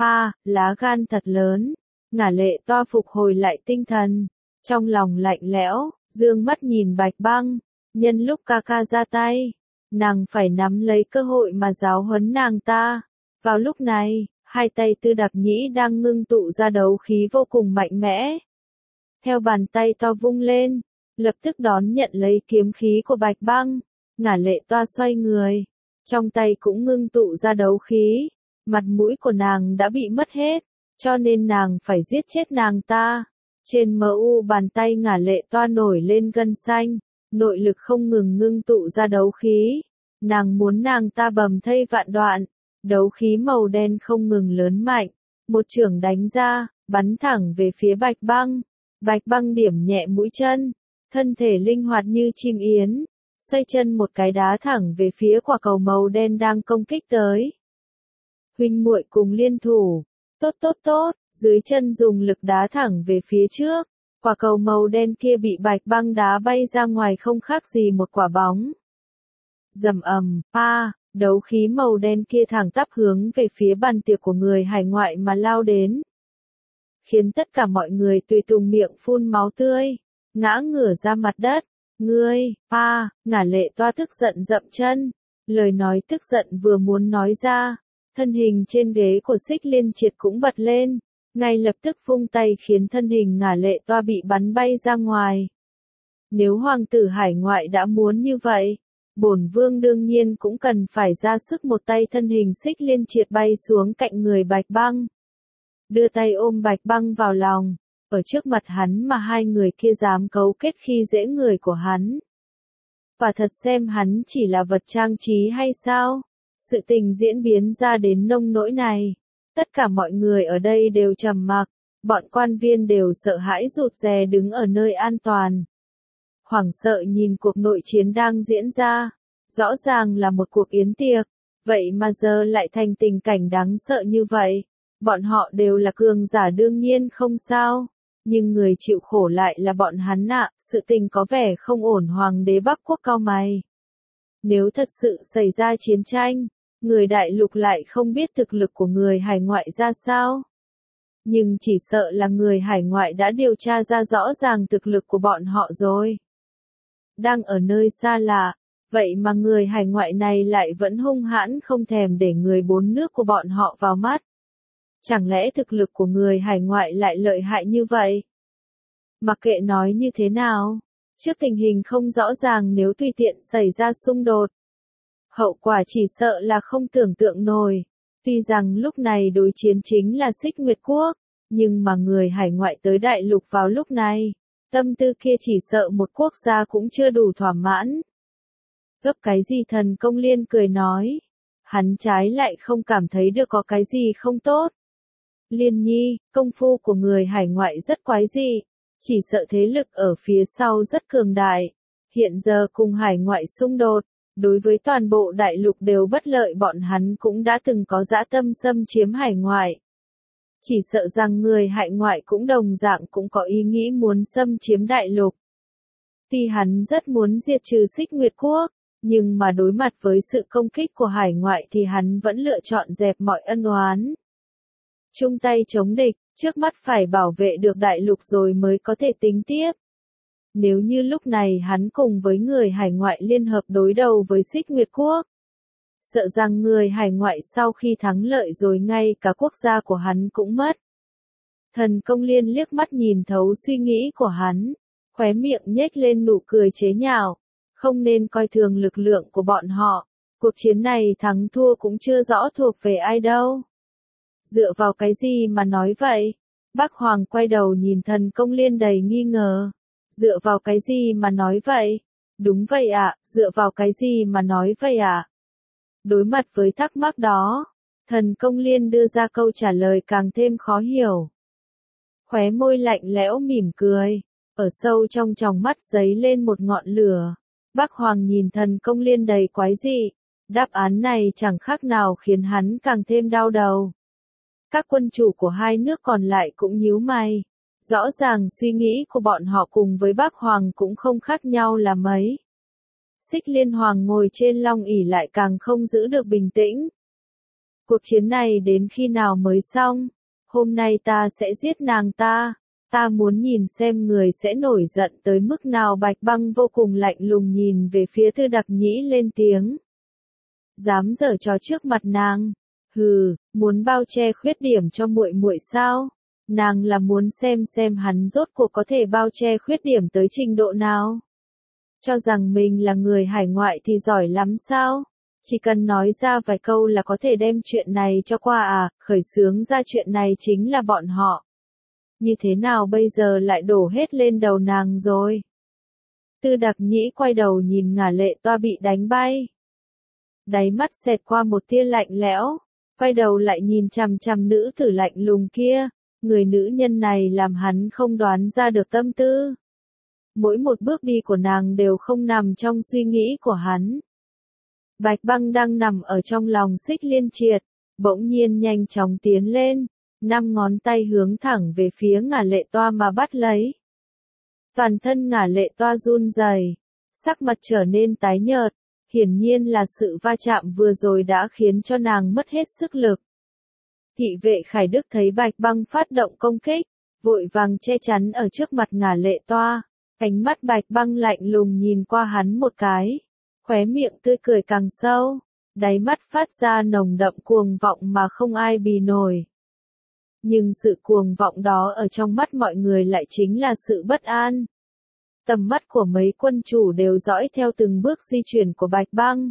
lá gan thật lớn. Ngả Lệ Toa phục hồi lại tinh thần, trong lòng lạnh lẽo, dương mắt nhìn Bạch Băng, nhân lúc ca ca ra tay, nàng phải nắm lấy cơ hội mà giáo huấn nàng ta. Vào lúc này, hai tay Tư Đặc Nhĩ đang ngưng tụ ra đấu khí vô cùng mạnh mẽ. Theo bàn tay to vung lên, lập tức đón nhận lấy kiếm khí của Bạch Băng, Ngả Lệ Toa xoay người, trong tay cũng ngưng tụ ra đấu khí, mặt mũi của nàng đã bị mất hết. Cho nên nàng phải giết chết nàng ta. Trên bàn tay Ngả Lệ Toa nổi lên gân xanh, nội lực không ngừng ngưng tụ ra đấu khí. Nàng muốn nàng ta bầm thây vạn đoạn, đấu khí màu đen không ngừng lớn mạnh. Một chưởng đánh ra, bắn thẳng về phía Bạch Băng. Bạch Băng điểm nhẹ mũi chân, thân thể linh hoạt như chim yến, xoay chân một cái đá thẳng về phía quả cầu màu đen đang công kích tới. Huynh muội cùng liên thủ. Tốt, dưới chân dùng lực đá thẳng về phía trước, quả cầu màu đen kia bị Bạch Băng đá bay ra ngoài không khác gì một quả bóng. Rầm ầm, đấu khí màu đen kia thẳng tắp hướng về phía bàn tiệc của người hải ngoại mà lao đến. Khiến tất cả mọi người tùy tùng miệng phun máu tươi, ngã ngửa ra mặt đất, Ngươi, ngả lệ toa tức giận dậm chân. Lời nói tức giận vừa muốn nói ra, thân hình trên ghế của Xích Liên Triệt cũng bật lên, ngay lập tức vung tay khiến thân hình ngả lệ toa bị bắn bay ra ngoài. Nếu hoàng tử hải ngoại đã muốn như vậy, bổn vương đương nhiên cũng cần phải ra sức một tay thân hình Xích Liên Triệt bay xuống cạnh người Bạch Băng. Đưa tay ôm Bạch Băng vào lòng, ở trước mặt hắn mà hai người kia dám cấu kết khi dễ người của hắn. Và thật xem hắn chỉ là vật trang trí hay sao? Sự tình diễn biến ra đến nông nỗi này. Tất cả mọi người ở đây đều trầm mặc, bọn quan viên đều sợ hãi rụt rè đứng ở nơi an toàn. Hoảng sợ nhìn cuộc nội chiến đang diễn ra. Rõ ràng là một cuộc yến tiệc, vậy mà giờ lại thành tình cảnh đáng sợ như vậy. Bọn họ đều là cường giả đương nhiên không sao. Nhưng người chịu khổ lại là bọn hắn ạ, sự tình có vẻ không ổn. Hoàng đế Bắc Quốc cau mày. Nếu thật sự xảy ra chiến tranh, người đại lục lại không biết thực lực của người hải ngoại ra sao. Nhưng chỉ sợ là người hải ngoại đã điều tra ra rõ ràng thực lực của bọn họ rồi. Đang ở nơi xa lạ, vậy mà người hải ngoại này lại vẫn hung hãn không thèm để người bốn nước của bọn họ vào mắt. Chẳng lẽ thực lực của người hải ngoại lại lợi hại như vậy? Mặc kệ nói như thế nào, trước tình hình không rõ ràng nếu tùy tiện xảy ra xung đột, hậu quả chỉ sợ là không tưởng tượng nổi. Tuy rằng lúc này đối chiến chính là Xích Nguyệt Quốc, nhưng mà người hải ngoại tới đại lục vào lúc này, tâm tư kia chỉ sợ một quốc gia cũng chưa đủ thỏa mãn. Gấp cái gì? Thần Công Liên cười nói. Hắn trái lại không cảm thấy được có cái gì không tốt. Liên Nhi, công phu của người hải ngoại rất quái dị, chỉ sợ thế lực ở phía sau rất cường đại. Hiện giờ cùng hải ngoại xung đột, đối với toàn bộ đại lục đều bất lợi. Bọn hắn cũng đã từng có dã tâm xâm chiếm hải ngoại. Chỉ sợ rằng người hải ngoại cũng đồng dạng cũng có ý nghĩ muốn xâm chiếm đại lục. Tuy hắn rất muốn diệt trừ Xích Nguyệt Quốc, nhưng mà đối mặt với sự công kích của hải ngoại thì hắn vẫn lựa chọn dẹp mọi ân oán. Chung tay chống địch, trước mắt phải bảo vệ được đại lục rồi mới có thể tính tiếp. Nếu như lúc này hắn cùng với người hải ngoại liên hợp đối đầu với Xích Nguyệt Quốc, sợ rằng người hải ngoại sau khi thắng lợi rồi ngay cả quốc gia của hắn cũng mất. Thần Công Liên liếc mắt nhìn thấu suy nghĩ của hắn, khóe miệng nhếch lên nụ cười chế nhạo, không nên coi thường lực lượng của bọn họ, cuộc chiến này thắng thua cũng chưa rõ thuộc về ai đâu. Dựa vào cái gì mà nói vậy? Bắc Hoàng quay đầu nhìn Thần Công Liên đầy nghi ngờ. Dựa vào cái gì mà nói vậy? Đúng vậy ạ, dựa vào cái gì mà nói vậy ạ? Đối mặt với thắc mắc đó, Thần Công Liên đưa ra câu trả lời càng thêm khó hiểu. Khóe môi lạnh lẽo mỉm cười, ở sâu trong tròng mắt giấy lên một ngọn lửa. Bắc Hoàng nhìn Thần Công Liên đầy quái dị, đáp án này chẳng khác nào khiến hắn càng thêm đau đầu. Các quân chủ của hai nước còn lại cũng nhíu mày. Rõ ràng suy nghĩ của bọn họ cùng với Bắc Hoàng cũng không khác nhau là mấy. Xích Liên Hoàng ngồi trên long ỷ lại càng không giữ được bình tĩnh. Cuộc chiến này đến khi nào mới xong? Hôm nay ta sẽ giết nàng ta. Ta muốn nhìn xem người sẽ nổi giận tới mức nào. Bạch Băng vô cùng lạnh lùng nhìn về phía Tư Đặc Nhĩ lên tiếng. Dám giở trò trước mặt nàng? Hừ, muốn bao che khuyết điểm cho muội muội sao? Nàng là muốn xem hắn rốt cuộc có thể bao che khuyết điểm tới trình độ nào? Cho rằng mình là người hải ngoại thì giỏi lắm sao? Chỉ cần nói ra vài câu là có thể đem chuyện này cho qua à? Khởi xướng ra chuyện này chính là bọn họ. Như thế nào bây giờ lại đổ hết lên đầu nàng rồi? Tư Đặc Nhĩ quay đầu nhìn Ngả Lệ Toa bị đánh bay. Đáy mắt xẹt qua một tia lạnh lẽo, quay đầu lại nhìn chằm chằm nữ tử lạnh lùng kia. Người nữ nhân này làm hắn không đoán ra được tâm tư. Mỗi một bước đi của nàng đều không nằm trong suy nghĩ của hắn. Bạch Băng đang nằm ở trong lòng Xích Liên Triệt, bỗng nhiên nhanh chóng tiến lên, 5 ngón tay hướng thẳng về phía Ngả Lệ Toa mà bắt lấy. Toàn thân Ngả Lệ Toa run rẩy, sắc mặt trở nên tái nhợt, hiển nhiên là sự va chạm vừa rồi đã khiến cho nàng mất hết sức lực. Thị vệ Khải Đức thấy Bạch Băng phát động công kích, vội vàng che chắn ở trước mặt Ngả Lệ Toa, Ánh mắt Bạch Băng lạnh lùng nhìn qua hắn một cái, khóe miệng tươi cười càng sâu, đáy mắt phát ra nồng đậm cuồng vọng mà không ai bì nổi. Nhưng sự cuồng vọng đó ở trong mắt mọi người lại chính là sự bất an. Tầm mắt của mấy quân chủ đều dõi theo từng bước di chuyển của Bạch Băng.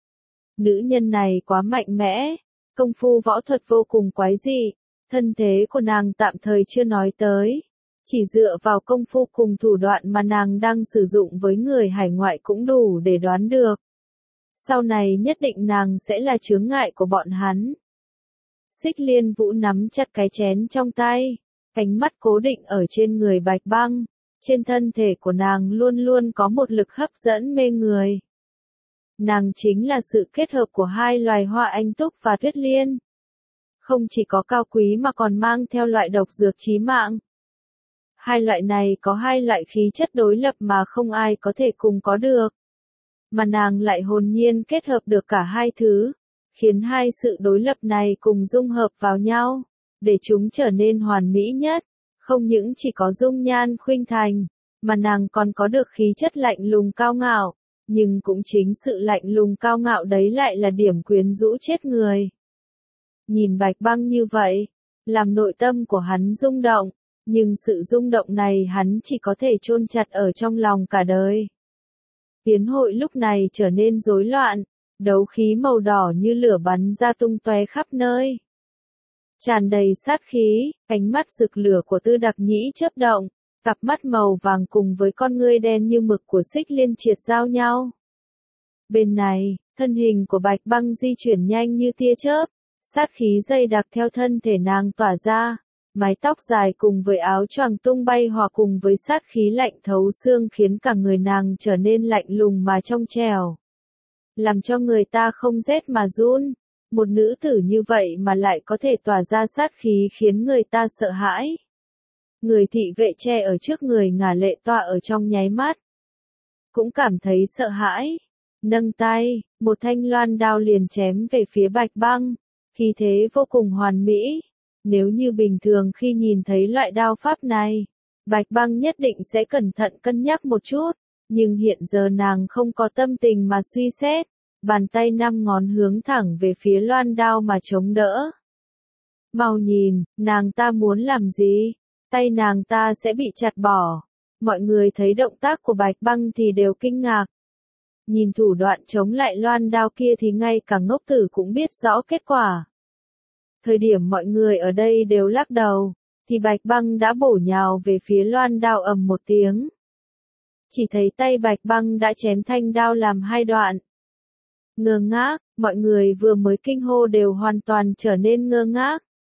Nữ nhân này quá mạnh mẽ, công phu võ thuật vô cùng quái dị, thân thế của nàng tạm thời chưa nói tới. Chỉ dựa vào công phu cùng thủ đoạn mà nàng đang sử dụng với người hải ngoại cũng đủ để đoán được. Sau này nhất định nàng sẽ là chướng ngại của bọn hắn. Xích Liên Vũ nắm chặt cái chén trong tay, ánh mắt cố định ở trên người Bạch Băng. Trên thân thể của nàng luôn luôn có một lực hấp dẫn mê người. Nàng chính là sự kết hợp của hai loài hoa anh túc và tuyết liên. Không chỉ có cao quý mà còn mang theo loại độc dược chí mạng. Hai loại này có hai loại khí chất đối lập mà không ai có thể cùng có được. Mà nàng lại hồn nhiên kết hợp được cả hai thứ, khiến hai sự đối lập này cùng dung hợp vào nhau, để chúng trở nên hoàn mỹ nhất. Không những chỉ có dung nhan khuynh thành, mà nàng còn có được khí chất lạnh lùng cao ngạo, nhưng cũng chính sự lạnh lùng cao ngạo đấy lại là điểm quyến rũ chết người. Nhìn Bạch Băng như vậy, làm nội tâm của hắn rung động, nhưng sự rung động này hắn chỉ có thể chôn chặt ở trong lòng cả đời. Tiến hội lúc này trở nên rối loạn, đấu khí màu đỏ như lửa bắn ra tung tóe khắp nơi. Tràn đầy sát khí, ánh mắt rực lửa của Tư Đặc Nhĩ chớp động, cặp mắt màu vàng cùng với con ngươi đen như mực của Xích Liên Triệt giao nhau. Bên này, thân hình của Bạch Băng di chuyển nhanh như tia chớp, sát khí dày đặc theo thân thể nàng tỏa ra, mái tóc dài cùng với áo choàng tung bay hòa cùng với sát khí lạnh thấu xương khiến cả người nàng trở nên lạnh lùng mà trong trẻo. Làm cho người ta không rét mà run. Một nữ tử như vậy mà lại có thể tỏa ra sát khí khiến người ta sợ hãi. Người thị vệ che ở trước người Ngả Lệ Toa ở trong nháy mắt. Cũng cảm thấy sợ hãi. Nâng tay, một thanh loan đao liền chém về phía Bạch Băng. Khí thế vô cùng hoàn mỹ. Nếu như bình thường khi nhìn thấy loại đao pháp này, Bạch Băng nhất định sẽ cẩn thận cân nhắc một chút. Nhưng hiện giờ nàng không có tâm tình mà suy xét. Bàn tay 5 ngón hướng thẳng về phía loan đao mà chống đỡ. Mau nhìn, nàng ta muốn làm gì? Tay nàng ta sẽ bị chặt bỏ. Mọi người thấy động tác của Bạch Băng thì đều kinh ngạc. Nhìn thủ đoạn chống lại loan đao kia thì ngay cả ngốc tử cũng biết rõ kết quả. Thời điểm mọi người ở đây đều lắc đầu, thì Bạch Băng đã bổ nhào về phía loan đao ầm một tiếng. Chỉ thấy tay Bạch Băng đã chém thanh đao làm hai đoạn. Ngơ ngác, mọi người vừa mới kinh hô đều hoàn toàn trở nên ngơ ngác.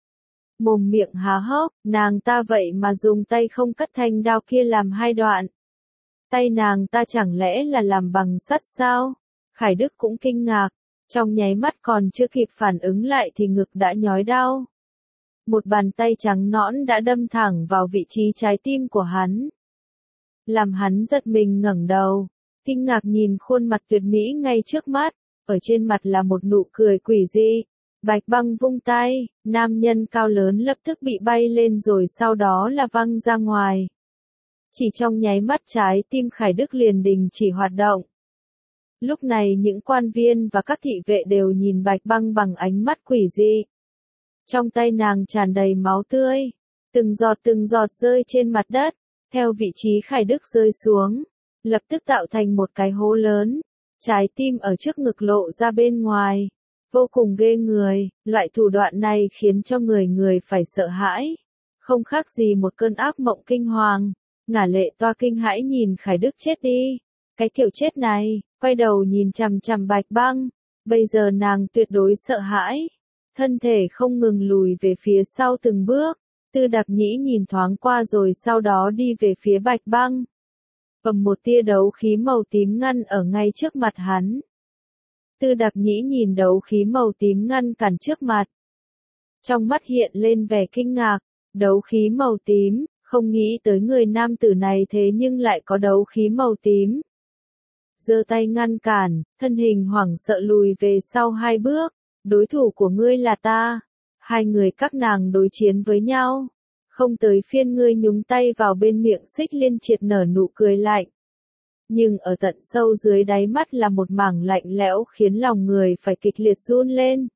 Mồm miệng há hốc, nàng ta vậy mà dùng tay không cắt thanh đao kia làm hai đoạn. Tay nàng ta chẳng lẽ là làm bằng sắt sao? Khải Đức cũng kinh ngạc, trong nháy mắt còn chưa kịp phản ứng lại thì ngực đã nhói đau. Một bàn tay trắng nõn đã đâm thẳng vào vị trí trái tim của hắn. Làm hắn giật mình ngẩng đầu, kinh ngạc nhìn khuôn mặt tuyệt mỹ ngay trước mắt. Ở trên mặt là một nụ cười quỷ dị. Bạch Băng vung tay, nam nhân cao lớn lập tức bị bay lên rồi sau đó là văng ra ngoài. Chỉ trong nháy mắt trái tim Khải Đức liền đình chỉ hoạt động. Lúc này những quan viên và các thị vệ đều nhìn Bạch Băng bằng ánh mắt quỷ dị. Trong tay nàng tràn đầy máu tươi, từng giọt rơi trên mặt đất, theo vị trí Khải Đức rơi xuống, lập tức tạo thành một cái hố lớn. Trái tim ở trước ngực lộ ra bên ngoài, vô cùng ghê người, loại thủ đoạn này khiến cho người phải sợ hãi, không khác gì một cơn ác mộng kinh hoàng. Ngả Lệ Toa kinh hãi nhìn Khải Đức chết đi, cái kiểu chết này, quay đầu nhìn chằm chằm Bạch Băng, bây giờ nàng tuyệt đối sợ hãi, thân thể không ngừng lùi về phía sau từng bước. Tư Đặc Nhĩ nhìn thoáng qua rồi sau đó đi về phía Bạch Băng. Cầm một tia đấu khí màu tím ngăn ở ngay trước mặt hắn. Tư Đặc Nhĩ nhìn đấu khí màu tím ngăn cản trước mặt. Trong mắt hiện lên vẻ kinh ngạc, đấu khí màu tím, không nghĩ tới người nam tử này thế nhưng lại có đấu khí màu tím. Giơ tay ngăn cản, thân hình hoảng sợ lùi về sau 2 bước, đối thủ của ngươi là ta. Hai người các nàng đối chiến với nhau. Không tới phiên ngươi nhúng tay vào bên miệng Xích Liên Triệt nở nụ cười lạnh. Nhưng ở tận sâu dưới đáy mắt là một mảng lạnh lẽo khiến lòng người phải kịch liệt run lên.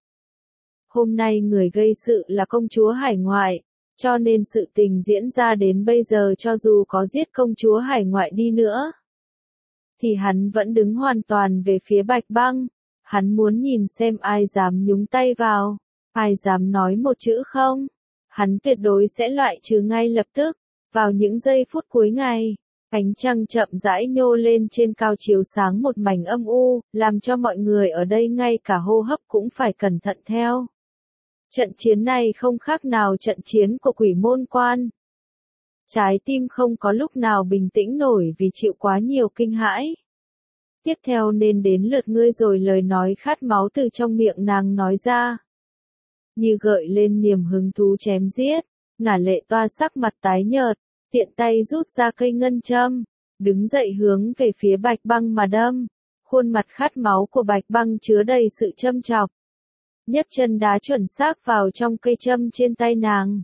Hôm nay người gây sự là công chúa hải ngoại, cho nên sự tình diễn ra đến bây giờ cho dù có giết công chúa hải ngoại đi nữa, thì hắn vẫn đứng hoàn toàn về phía Bạch Băng. Hắn muốn nhìn xem ai dám nhúng tay vào, ai dám nói một chữ không. Hắn tuyệt đối sẽ loại trừ ngay lập tức. Vào những giây phút cuối ngày, ánh trăng chậm rãi nhô lên trên cao chiếu sáng một mảnh âm u, làm cho mọi người ở đây ngay cả hô hấp cũng phải cẩn thận theo. Trận chiến này không khác nào trận chiến của Quỷ Môn Quan. Trái tim không có lúc nào bình tĩnh nổi vì chịu quá nhiều kinh hãi. Tiếp theo nên đến lượt ngươi rồi, lời nói khát máu từ trong miệng nàng nói ra. Như gợi lên niềm hứng thú chém giết, Ngả Lệ Toa sắc mặt tái nhợt, tiện tay rút ra cây ngân châm, đứng dậy hướng về phía Bạch Băng mà đâm. Khuôn mặt khát máu của Bạch Băng chứa đầy sự châm chọc. Nhấc chân đá chuẩn xác vào trong cây châm trên tay nàng.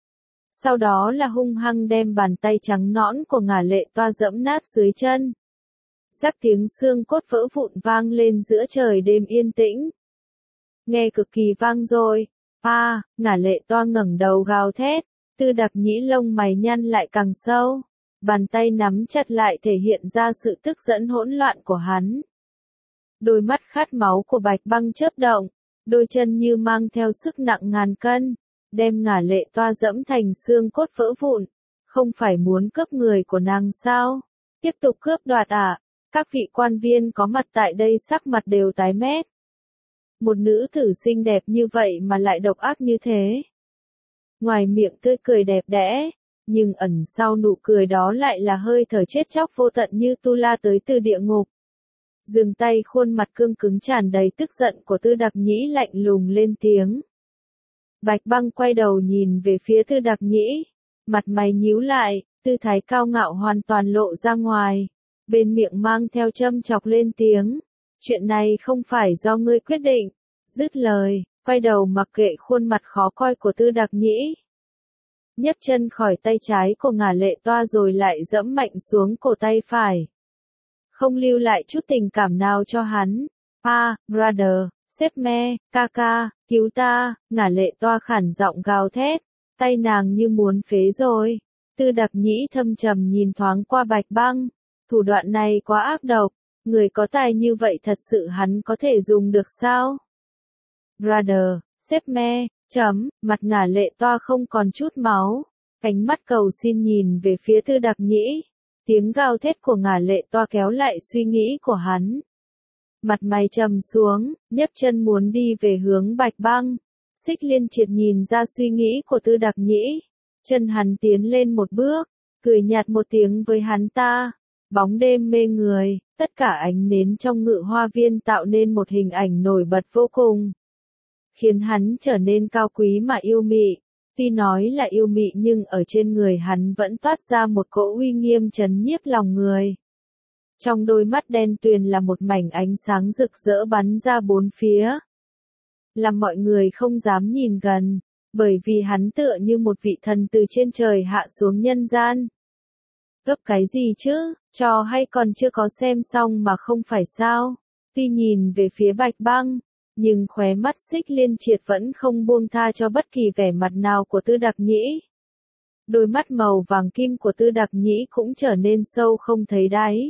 Sau đó là hung hăng đem bàn tay trắng nõn của Ngả Lệ Toa giẫm nát dưới chân. Rắc tiếng xương cốt vỡ vụn vang lên giữa trời đêm yên tĩnh. Nghe cực kỳ vang dội. Ngả Lệ Toa ngẩng đầu gào thét. Tư Đặc Nhĩ lông mày nhăn lại càng sâu. Bàn tay nắm chặt lại thể hiện ra sự tức giận hỗn loạn của hắn. Đôi mắt khát máu của Bạch Băng chớp động. Đôi chân như mang theo sức nặng ngàn cân, đem Ngả Lệ Toa dẫm thành xương cốt vỡ vụn. Không phải muốn cướp người của nàng sao? Tiếp tục cướp đoạt à? Các vị quan viên có mặt tại đây sắc mặt đều tái mét. Một nữ tử xinh đẹp như vậy mà lại độc ác như thế. Ngoài miệng tươi cười đẹp đẽ, nhưng ẩn sau nụ cười đó lại là hơi thở chết chóc vô tận như tu la tới từ địa ngục. Dừng tay, khuôn mặt cương cứng tràn đầy tức giận của Tư Đặc Nhĩ lạnh lùng lên tiếng. Bạch Băng quay đầu nhìn về phía Tư Đặc Nhĩ, mặt mày nhíu lại, tư thái cao ngạo hoàn toàn lộ ra ngoài, bên miệng mang theo châm chọc lên tiếng. Chuyện này không phải do ngươi quyết định. Dứt lời, quay đầu mặc kệ khuôn mặt khó coi của Tư Đặc Nhĩ. Nhấc chân khỏi tay trái của Ngả Lệ Toa rồi lại dẫm mạnh xuống cổ tay phải. Không lưu lại chút tình cảm nào cho hắn. Brother, sếp me, ca, cứu ta, Ngả Lệ Toa khản giọng gào thét, tay nàng như muốn phế rồi. Tư Đặc Nhĩ thâm trầm nhìn thoáng qua Bạch Băng, thủ đoạn này quá ác độc, người có tài như vậy thật sự hắn có thể dùng được sao? Brother, sếp me, mặt Ngả Lệ Toa không còn chút máu, ánh mắt cầu xin nhìn về phía Tư Đặc Nhĩ. Tiếng gào thét của Ngả Lệ Toa kéo lại suy nghĩ của hắn. Mặt mày trầm xuống, nhấc chân muốn đi về hướng Bạch Băng. Xích Liên Triệt nhìn ra suy nghĩ của Tư Đặc Nhĩ. Chân hắn tiến lên một bước, cười nhạt một tiếng với hắn ta. Bóng đêm mê người, tất cả ánh nến trong Ngự Hoa Viên tạo nên một hình ảnh nổi bật vô cùng. Khiến hắn trở nên cao quý mà yêu mị. Tuy nói là yêu mị nhưng ở trên người hắn vẫn toát ra một cỗ uy nghiêm trấn nhiếp lòng người. Trong đôi mắt đen tuyền là một mảnh ánh sáng rực rỡ bắn ra bốn phía. Làm mọi người không dám nhìn gần, bởi vì hắn tựa như một vị thần từ trên trời hạ xuống nhân gian. Gấp cái gì chứ, trò hay còn chưa có xem xong mà không phải sao? Tuy nhìn về phía Bạch Băng, nhưng khóe mắt Xích Liên Triệt vẫn không buông tha cho bất kỳ vẻ mặt nào của Tư Đặc Nhĩ. Đôi mắt màu vàng kim của Tư Đặc Nhĩ cũng trở nên sâu không thấy đáy.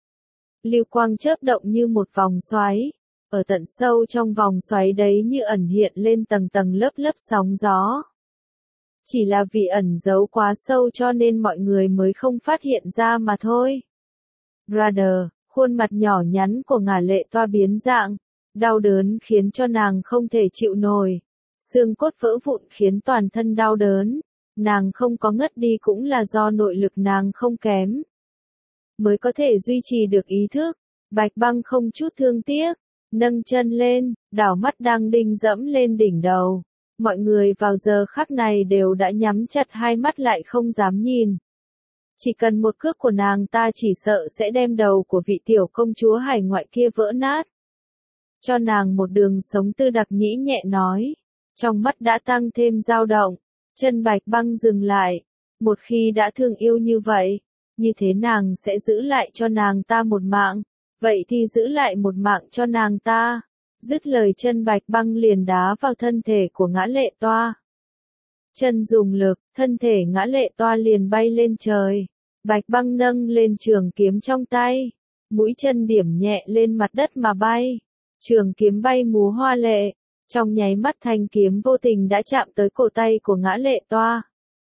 Lưu quang chớp động như một vòng xoáy, ở tận sâu trong vòng xoáy đấy như ẩn hiện lên tầng tầng lớp lớp sóng gió. Chỉ là vì ẩn giấu quá sâu cho nên mọi người mới không phát hiện ra mà thôi. Brother, khuôn mặt nhỏ nhắn của Ngả Lệ Toa biến dạng, đau đớn khiến cho nàng không thể chịu nổi. Xương cốt vỡ vụn khiến toàn thân đau đớn, nàng không có ngất đi cũng là do nội lực nàng không kém. Mới có thể duy trì được ý thức. Bạch Băng không chút thương tiếc, nâng chân lên, đảo mắt đang đinh dẫm lên đỉnh đầu. Mọi người vào giờ khắc này đều đã nhắm chặt hai mắt lại không dám nhìn. Chỉ cần một cước của nàng ta chỉ sợ sẽ đem đầu của vị tiểu công chúa hải ngoại kia vỡ nát. Cho nàng một đường sống, Tư Đặc Nhĩ nhẹ nói. Trong mắt đã tăng thêm dao động, Chân Bạch Băng dừng lại. Một khi đã thương yêu như vậy, như thế nàng sẽ giữ lại cho nàng ta một mạng, vậy thì giữ lại một mạng cho nàng ta. Dứt lời Chân Bạch Băng liền đá vào thân thể của Ngã Lệ Toa. Chân dùng lực, thân thể Ngã Lệ Toa liền bay lên trời. Bạch Băng nâng lên trường kiếm trong tay, mũi chân điểm nhẹ lên mặt đất mà bay. Trường kiếm bay múa hoa lệ, trong nháy mắt thanh kiếm vô tình đã chạm tới cổ tay của Ngã Lệ Toa.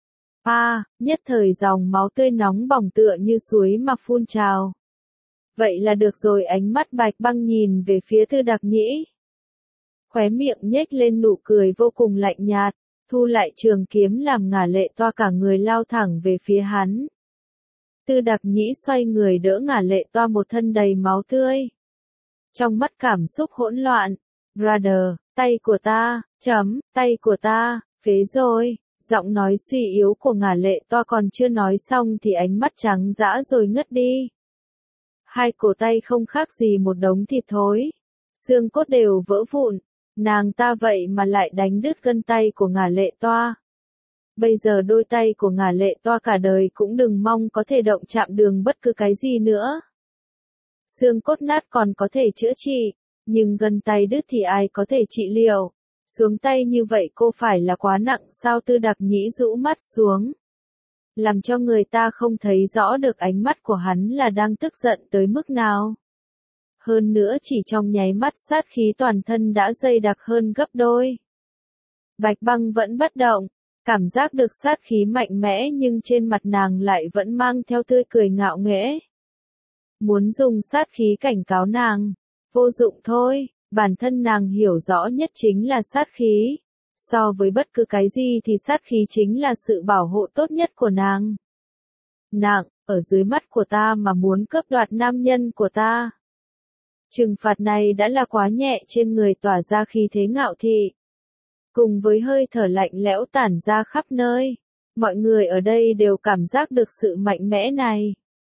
Nhất thời dòng máu tươi nóng bỏng tựa như suối mà phun trào. Vậy là được rồi, ánh mắt Bạch Băng nhìn về phía Tư Đặc Nhĩ. Khóe miệng nhếch lên nụ cười vô cùng lạnh nhạt, thu lại trường kiếm làm Ngã Lệ Toa cả người lao thẳng về phía hắn. Tư Đặc Nhĩ xoay người đỡ Ngã Lệ Toa một thân đầy máu tươi. Trong mắt cảm xúc hỗn loạn, brother, tay của ta, tay của ta, phế rồi. Giọng nói suy yếu của Ngã Lệ Toa còn chưa nói xong thì ánh mắt trắng dã rồi ngất đi. Hai cổ tay không khác gì một đống thịt thối, xương cốt đều vỡ vụn, nàng ta vậy mà lại đánh đứt gân tay của Ngã Lệ Toa. Bây giờ đôi tay của Ngã Lệ Toa cả đời cũng đừng mong có thể động chạm đường bất cứ cái gì nữa. Xương cốt nát còn có thể chữa trị, nhưng gân tay đứt thì ai có thể trị liệu. Xuống tay như vậy cô phải là quá nặng sao? Tư Đặc Nhĩ rũ mắt xuống, làm cho người ta không thấy rõ được ánh mắt của hắn là đang tức giận tới mức nào. Hơn nữa chỉ trong nháy mắt sát khí toàn thân đã dày đặc hơn gấp đôi. Bạch Băng vẫn bất động, cảm giác được sát khí mạnh mẽ nhưng trên mặt nàng lại vẫn mang theo tươi cười ngạo nghễ. Muốn dùng sát khí cảnh cáo nàng, vô dụng thôi. Bản thân nàng hiểu rõ nhất chính là sát khí. So với bất cứ cái gì thì sát khí chính là sự bảo hộ tốt nhất của nàng. Nàng, ở dưới mắt của ta mà muốn cướp đoạt nam nhân của ta. Trừng phạt này đã là quá nhẹ, trên người tỏa ra khí thế ngạo thị. Cùng với hơi thở lạnh lẽo tản ra khắp nơi. Mọi người ở đây đều cảm giác được sự mạnh mẽ này.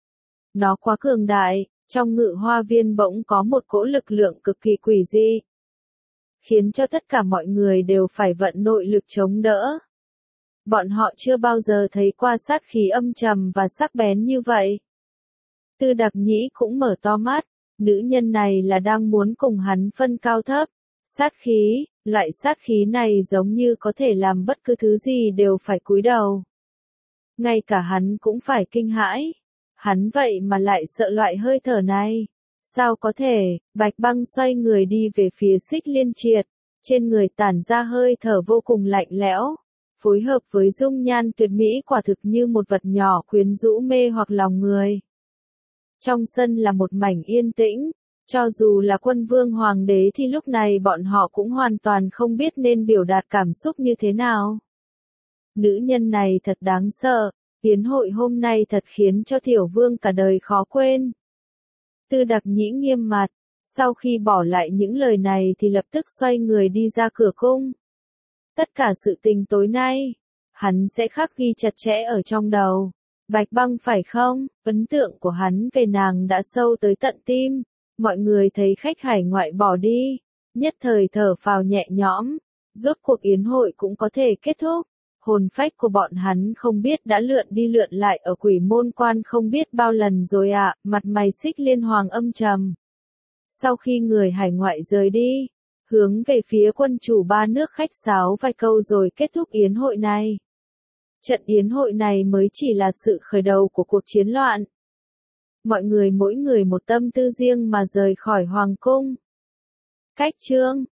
Nó quá cường đại. Trong Ngự Hoa Viên bỗng có một cỗ lực lượng cực kỳ quỷ dị, khiến cho tất cả mọi người đều phải vận nội lực chống đỡ. Bọn họ chưa bao giờ thấy qua sát khí âm trầm và sắc bén như vậy. Tư Đặc Nhĩ cũng mở to mắt, nữ nhân này là đang muốn cùng hắn phân cao thấp. Sát khí, loại sát khí này giống như có thể làm bất cứ thứ gì đều phải cúi đầu. Ngay cả hắn cũng phải kinh hãi. Hắn vậy mà lại sợ loại hơi thở này. Sao có thể? Bạch Băng xoay người đi về phía Xích Liên Triệt. Trên người tản ra hơi thở vô cùng lạnh lẽo. Phối hợp với dung nhan tuyệt mỹ quả thực như một vật nhỏ quyến rũ mê hoặc lòng người. Trong sân là một mảnh yên tĩnh. Cho dù là Quân Vương Hoàng đế thì lúc này bọn họ cũng hoàn toàn không biết nên biểu đạt cảm xúc như thế nào. Nữ nhân này thật đáng sợ. Yến hội hôm nay thật khiến cho Tiểu Vương cả đời khó quên. Tư Đặc Nhĩ nghiêm mặt, sau khi bỏ lại những lời này thì lập tức xoay người đi ra cửa cung. Tất cả sự tình tối nay, hắn sẽ khắc ghi chặt chẽ ở trong đầu. Bạch Băng phải không? Ấn tượng của hắn về nàng đã sâu tới tận tim. Mọi người thấy khách hải ngoại bỏ đi, nhất thời thở phào nhẹ nhõm. Rốt cuộc yến hội cũng có thể kết thúc. Hồn phách của bọn hắn không biết đã lượn đi lượn lại ở Quỷ Môn Quan không biết bao lần rồi ạ. Mặt mày Xích Liên Hoàng âm trầm. Sau khi người hải ngoại rời đi, hướng về phía quân chủ ba nước khách sáo vài câu rồi kết thúc yến hội này. Trận yến hội này mới chỉ là sự khởi đầu của cuộc chiến loạn. Mọi người mỗi người một tâm tư riêng mà rời khỏi hoàng cung. Cách chương